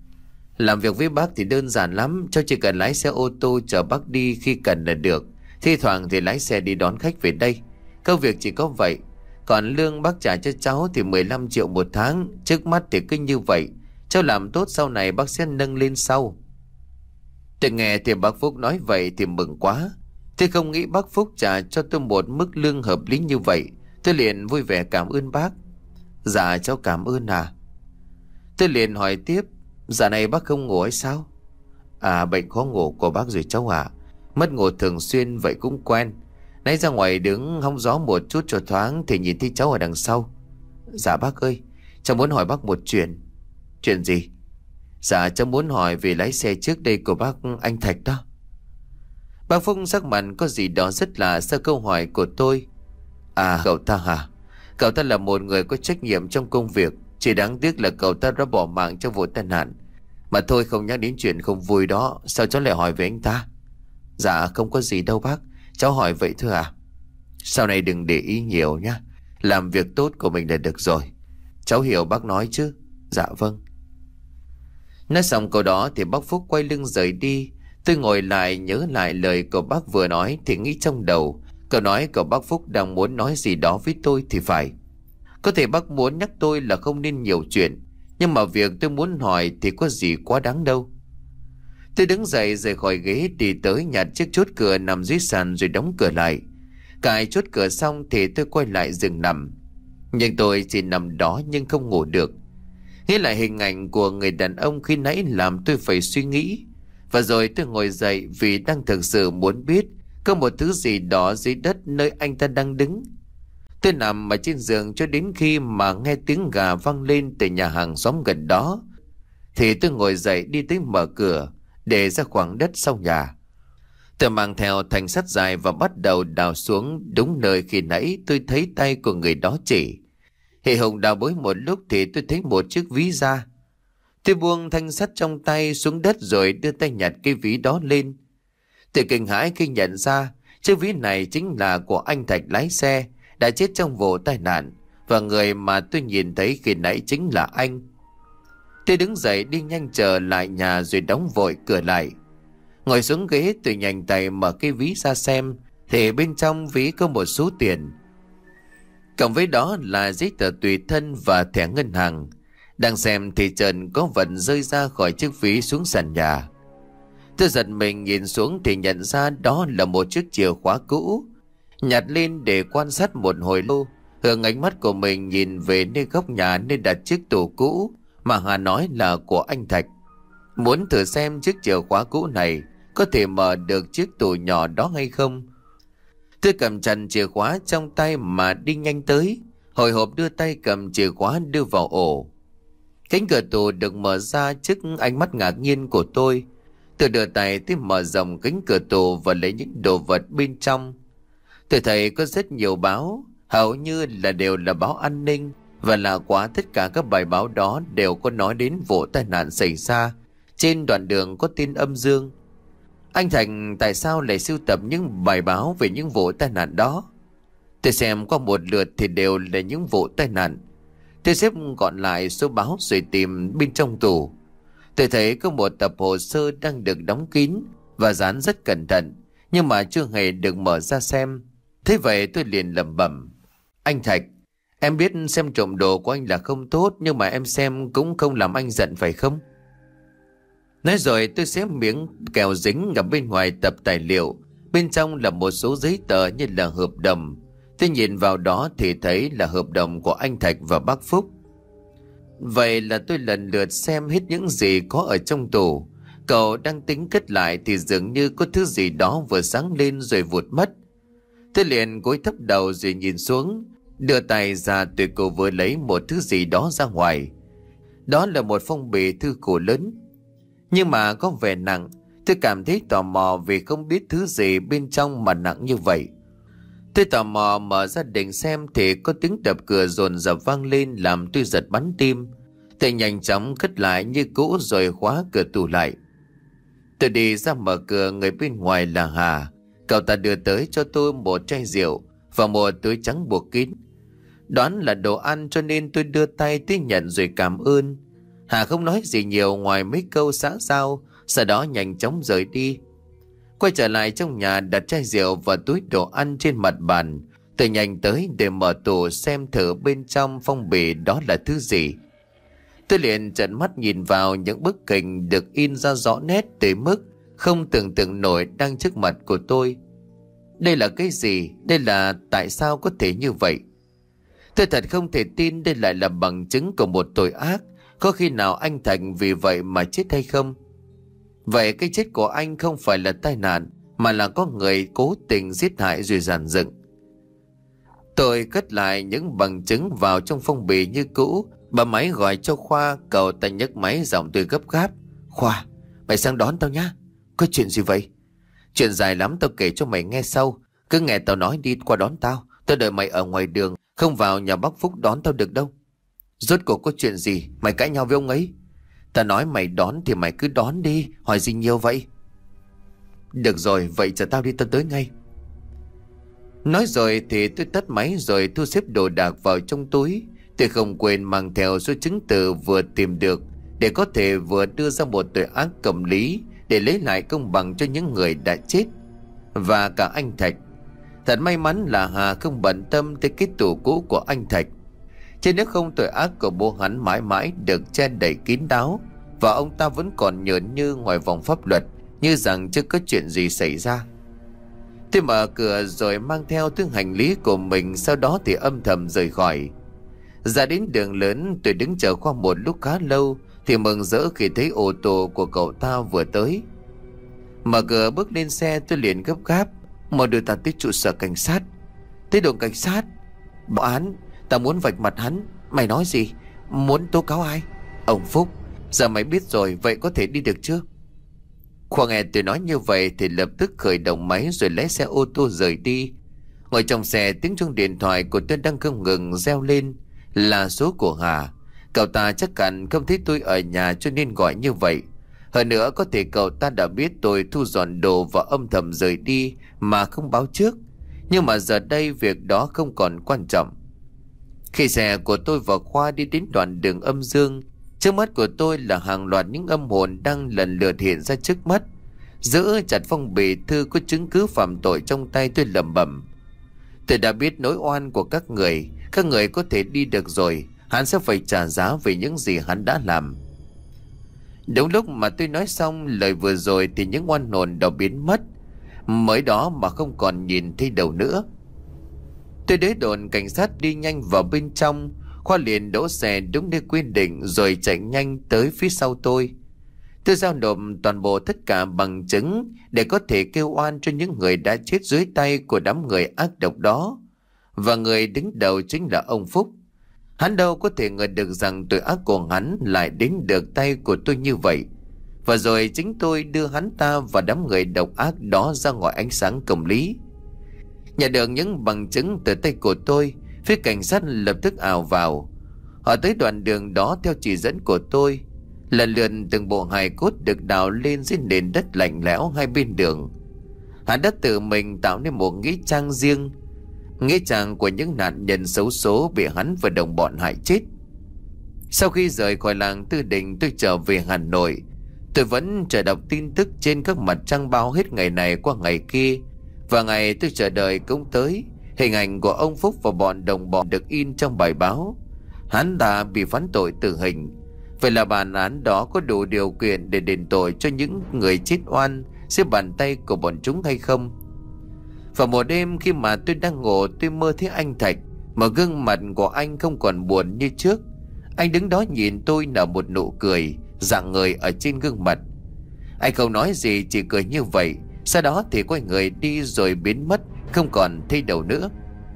S1: Làm việc với bác thì đơn giản lắm. Cháu chỉ cần lái xe ô tô chở bác đi khi cần là được. Thi thoảng thì lái xe đi đón khách về đây. Công việc chỉ có vậy. Còn lương bác trả cho cháu thì mười lăm triệu một tháng. Trước mắt thì cứ như vậy. Cháu làm tốt sau này bác sẽ nâng lên sau. Tôi nghe thì bác Phúc nói vậy thì mừng quá. Tôi không nghĩ bác Phúc trả cho tôi một mức lương hợp lý như vậy. Tôi liền vui vẻ cảm ơn bác. Dạ cháu cảm ơn à. Tôi liền hỏi tiếp: Dạo này bác không ngủ hay sao? À, bệnh khó ngủ của bác rồi cháu ạ. Mất ngủ thường xuyên vậy cũng quen. Nãy ra ngoài đứng hóng gió một chút cho thoáng thì nhìn thấy cháu ở đằng sau. Dạ bác ơi, cháu muốn hỏi bác một chuyện. Chuyện gì? Dạ cháu muốn hỏi về lái xe trước đây của bác anh Thạch đó. Bác Phúc sắc mặt có gì đó rất lạ sau câu hỏi của tôi. À, cậu ta hả? Cậu ta là một người có trách nhiệm trong công việc. Chỉ đáng tiếc là cậu ta đã bỏ mạng trong vụ tai nạn. Mà thôi không nhắc đến chuyện không vui đó. Sao cháu lại hỏi về anh ta? Dạ không có gì đâu bác. Cháu hỏi vậy thôi à. Sau này đừng để ý nhiều nhá. Làm việc tốt của mình là được rồi. Cháu hiểu bác nói chứ? Dạ vâng. Nói xong câu đó thì bác Phúc quay lưng rời đi. Tôi ngồi lại nhớ lại lời của bác vừa nói thì nghĩ trong đầu, câu nói của bác Phúc đang muốn nói gì đó với tôi thì phải. Có thể bác muốn nhắc tôi là không nên nhiều chuyện, nhưng mà việc tôi muốn hỏi thì có gì quá đáng đâu. Tôi đứng dậy rời khỏi ghế đi tới nhặt chiếc chốt cửa nằm dưới sàn rồi đóng cửa lại. Cài chốt cửa xong thì tôi quay lại giường nằm. Nhưng tôi chỉ nằm đó nhưng không ngủ được. Nghĩ lại hình ảnh của người đàn ông khi nãy làm tôi phải suy nghĩ. Và rồi tôi ngồi dậy vì đang thực sự muốn biết có một thứ gì đó dưới đất nơi anh ta đang đứng. Tôi nằm ở trên giường cho đến khi mà nghe tiếng gà vang lên từ nhà hàng xóm gần đó. Thì tôi ngồi dậy đi tới mở cửa để ra khoảng đất sau nhà. Tôi mang theo thanh sắt dài và bắt đầu đào xuống đúng nơi khi nãy tôi thấy tay của người đó chỉ. Hệ hùng đào bới một lúc thì tôi thấy một chiếc ví da. Tôi buông thanh sắt trong tay xuống đất rồi đưa tay nhặt cái ví đó lên. Tôi kinh hãi khi nhận ra chiếc ví này chính là của anh Thạch lái xe đã chết trong vụ tai nạn, và người mà tôi nhìn thấy khi nãy chính là anh. Tôi đứng dậy đi nhanh trở lại nhà rồi đóng vội cửa lại. Ngồi xuống ghế tôi nhanh tay mở cái ví ra xem thì bên trong ví có một số tiền. Cộng với đó là giấy tờ tùy thân và thẻ ngân hàng. Đang xem thì trần có vật rơi ra khỏi chiếc ví xuống sàn nhà. Tôi giật mình nhìn xuống thì nhận ra đó là một chiếc chìa khóa cũ. Nhặt lên để quan sát một hồi lâu, hướng ánh mắt của mình nhìn về nơi góc nhà nơi đặt chiếc tủ cũ mà Hà nói là của anh Thạch. Muốn thử xem chiếc chìa khóa cũ này có thể mở được chiếc tủ nhỏ đó hay không. Tôi cầm chặt chìa khóa trong tay mà đi nhanh tới, hồi hộp đưa tay cầm chìa khóa đưa vào ổ. Cánh cửa tủ được mở ra trước ánh mắt ngạc nhiên của tôi. Tôi đưa tay tới mở rộng cánh cửa tủ và lấy những đồ vật bên trong. Tôi thấy có rất nhiều báo, hầu như là đều là báo an ninh, và lạ quá tất cả các bài báo đó đều có nói đến vụ tai nạn xảy ra trên đoạn đường có tên Âm Dương. Anh Thành tại sao lại sưu tập những bài báo về những vụ tai nạn đó? Tôi xem qua một lượt thì đều là những vụ tai nạn. Tôi xếp gọn lại số báo rồi tìm bên trong tủ. Tôi thấy có một tập hồ sơ đang được đóng kín và dán rất cẩn thận, nhưng mà chưa hề được mở ra xem. Thế vậy tôi liền lẩm bẩm: Anh Thạch, em biết xem trộm đồ của anh là không tốt, nhưng mà em xem cũng không làm anh giận phải không? Nói rồi tôi xé miếng kẹo dính ở bên ngoài tập tài liệu. Bên trong là một số giấy tờ như là hợp đồng. Tôi nhìn vào đó thì thấy là hợp đồng của anh Thạch và bác Phúc. Vậy là tôi lần lượt xem hết những gì có ở trong tủ. Cậu đang tính cất lại thì dường như có thứ gì đó vừa sáng lên rồi vụt mất. Tôi liền cúi thấp đầu rồi nhìn xuống, đưa tay ra tùy cô vừa lấy một thứ gì đó ra ngoài. Đó là một phong bì thư cổ lớn, nhưng mà có vẻ nặng. Tôi cảm thấy tò mò vì không biết thứ gì bên trong mà nặng như vậy. Tôi tò mò mở ra định xem thì có tiếng đập cửa dồn dập vang lên làm tôi giật bắn tim. Tôi nhanh chóng cất lại như cũ rồi khóa cửa tủ lại. Tôi đi ra mở cửa, người bên ngoài là Hà. Cậu ta đưa tới cho tôi một chai rượu và một túi trắng buộc kín. Đoán là đồ ăn cho nên tôi đưa tay tiếp nhận rồi cảm ơn. Hà không nói gì nhiều ngoài mấy câu xã giao, sau đó nhanh chóng rời đi. Quay trở lại trong nhà, đặt chai rượu và túi đồ ăn trên mặt bàn. Tôi nhanh tới để mở tủ xem thử bên trong phong bì đó là thứ gì. Tôi liền trợn mắt nhìn vào những bức hình được in ra rõ nét tới mức không tưởng tượng nổi đang trước mặt của tôi. Đây là cái gì? Đây là tại sao có thể như vậy? Tôi thật không thể tin đây lại là bằng chứng của một tội ác. Có khi nào anh Thành vì vậy mà chết hay không? Vậy cái chết của anh không phải là tai nạn, mà là có người cố tình giết hại rồi dàn dựng. Tôi cất lại những bằng chứng vào trong phong bì như cũ. Bà máy gọi cho Khoa. Cậu ta nhấc máy, giọng tôi gấp gáp: Khoa, mày sang đón tao nhá. Có chuyện gì vậy? Chuyện dài lắm, tao kể cho mày nghe sau. Cứ nghe tao nói đi qua đón tao. Tao đợi mày ở ngoài đường, không vào nhà bác Phúc đón tao được đâu. Rốt cuộc có chuyện gì? Mày cãi nhau với ông ấy? Ta nói mày đón thì mày cứ đón đi, hỏi gì nhiều vậy? Được rồi, vậy chờ tao đi, tao tới ngay. Nói rồi thì tôi tắt máy rồi thu xếp đồ đạc vào trong túi. Tôi không quên mang theo số chứng từ vừa tìm được, để có thể vừa đưa ra một tội ác cầm lý, để lấy lại công bằng cho những người đã chết và cả anh Thạch. Thật may mắn là Hà không bận tâm tới cái tủ cũ của anh Thạch. Chứ nếu không, tội ác của bố hắn mãi mãi được che đậy kín đáo, và ông ta vẫn còn nhởn như ngoài vòng pháp luật, như rằng chưa có chuyện gì xảy ra. Tôi mở cửa rồi mang theo thứ hành lý của mình, sau đó thì âm thầm rời khỏi. Ra đến đường lớn, tôi đứng chờ Khoa một lúc khá lâu thì mừng rỡ khi thấy ô tô của cậu ta vừa tới. Mở cửa bước lên xe, tôi liền gấp gáp: Mau đưa ta tới trụ sở cảnh sát. Tới đồn cảnh sát? Báo án? Ta muốn vạch mặt hắn. Mày nói gì? Muốn tố cáo ai? Ông Phúc. Giờ mày biết rồi, vậy có thể đi được chưa? Khoa nghe tôi nói như vậy thì lập tức khởi động máy rồi lái xe ô tô rời đi. Ngồi trong xe, tiếng chuông điện thoại của tôi đang không ngừng reo lên, là số của Hà. Cậu ta chắc hẳn không thấy tôi ở nhà cho nên gọi như vậy. Hơn nữa có thể cậu ta đã biết tôi thu dọn đồ và âm thầm rời đi mà không báo trước. Nhưng mà giờ đây việc đó không còn quan trọng. Khi xe của tôi và Khoa đi đến đoạn đường âm dương, trước mắt của tôi là hàng loạt những âm hồn đang lần lượt hiện ra trước mắt. Giữ chặt phong bì thư có chứng cứ phạm tội trong tay, tôi lẩm bẩm: Tôi đã biết nỗi oan của các người. Các người có thể đi được rồi. Hắn sẽ phải trả giá về những gì hắn đã làm. Đúng lúc mà tôi nói xong lời vừa rồi thì những oan hồn đã biến mất, mới đó mà không còn nhìn thấy đâu nữa. Tôi đến đồn cảnh sát đi nhanh vào bên trong. Khoa liền đỗ xe đúng nơi quy định rồi chạy nhanh tới phía sau tôi. Tôi giao nộp toàn bộ tất cả bằng chứng để có thể kêu oan cho những người đã chết dưới tay của đám người ác độc đó. Và người đứng đầu chính là ông Phúc. Hắn đâu có thể ngờ được rằng tội ác của hắn lại đến được tay của tôi như vậy. Và rồi chính tôi đưa hắn ta và đám người độc ác đó ra ngoài ánh sáng công lý. Nhận được những bằng chứng từ tay của tôi, phía cảnh sát lập tức ào vào. Họ tới đoạn đường đó theo chỉ dẫn của tôi. Lần lượt từng bộ hài cốt được đào lên dưới nền đất lạnh lẽo hai bên đường. Hắn đã tự mình tạo nên một nghĩa trang riêng, nghĩa trang của những nạn nhân xấu số bị hắn và đồng bọn hại chết. Sau khi rời khỏi làng Tư Đình, tôi trở về Hà Nội. Tôi vẫn chờ đọc tin tức trên các mặt trang báo hết ngày này qua ngày kia. Và ngày tôi chờ đợi cũng tới. Hình ảnh của ông Phúc và bọn đồng bọn được in trong bài báo. Hắn ta bị phán tội tử hình. Vậy là bản án đó có đủ điều kiện để đền tội cho những người chết oan dưới bàn tay của bọn chúng hay không? Vào một đêm khi mà tôi đang ngủ, tôi mơ thấy anh Thạch, mà gương mặt của anh không còn buồn như trước. Anh đứng đó nhìn tôi nở một nụ cười rạng ngời ở trên gương mặt. Anh không nói gì, chỉ cười như vậy. Sau đó thì quay người đi rồi biến mất, không còn thấy đâu nữa.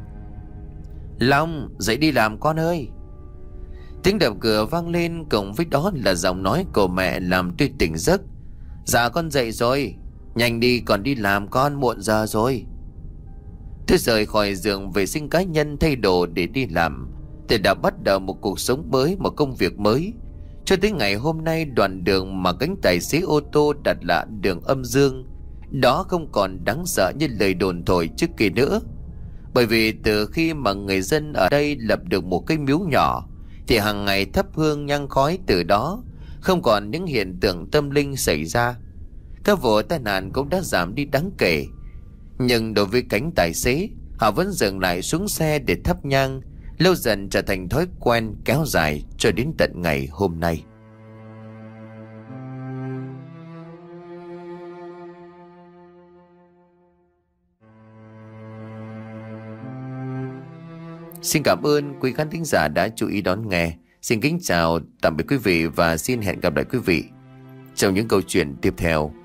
S1: Long, dậy đi làm con ơi. Tiếng đập cửa vang lên, cùng với đó là giọng nói của mẹ làm tôi tỉnh giấc. Dạ con dậy rồi. Nhanh đi, còn đi làm con, muộn giờ rồi. Tôi rời khỏi giường vệ sinh cá nhân, thay đồ để đi làm. Tôi đã bắt đầu một cuộc sống mới, một công việc mới. Cho tới ngày hôm nay, đoạn đường mà cánh tài xế ô tô đặt là đường âm dương, đó không còn đáng sợ như lời đồn thổi trước kia nữa. Bởi vì từ khi mà người dân ở đây lập được một cái miếu nhỏ, thì hàng ngày thắp hương nhang khói, từ đó không còn những hiện tượng tâm linh xảy ra. Các vụ tai nạn cũng đã giảm đi đáng kể. Nhưng đối với cánh tài xế, họ vẫn dừng lại xuống xe để thắp nhang, lâu dần trở thành thói quen kéo dài cho đến tận ngày hôm nay. Xin cảm ơn quý khán thính giả đã chú ý đón nghe. Xin kính chào tạm biệt quý vị và xin hẹn gặp lại quý vị trong những câu chuyện tiếp theo.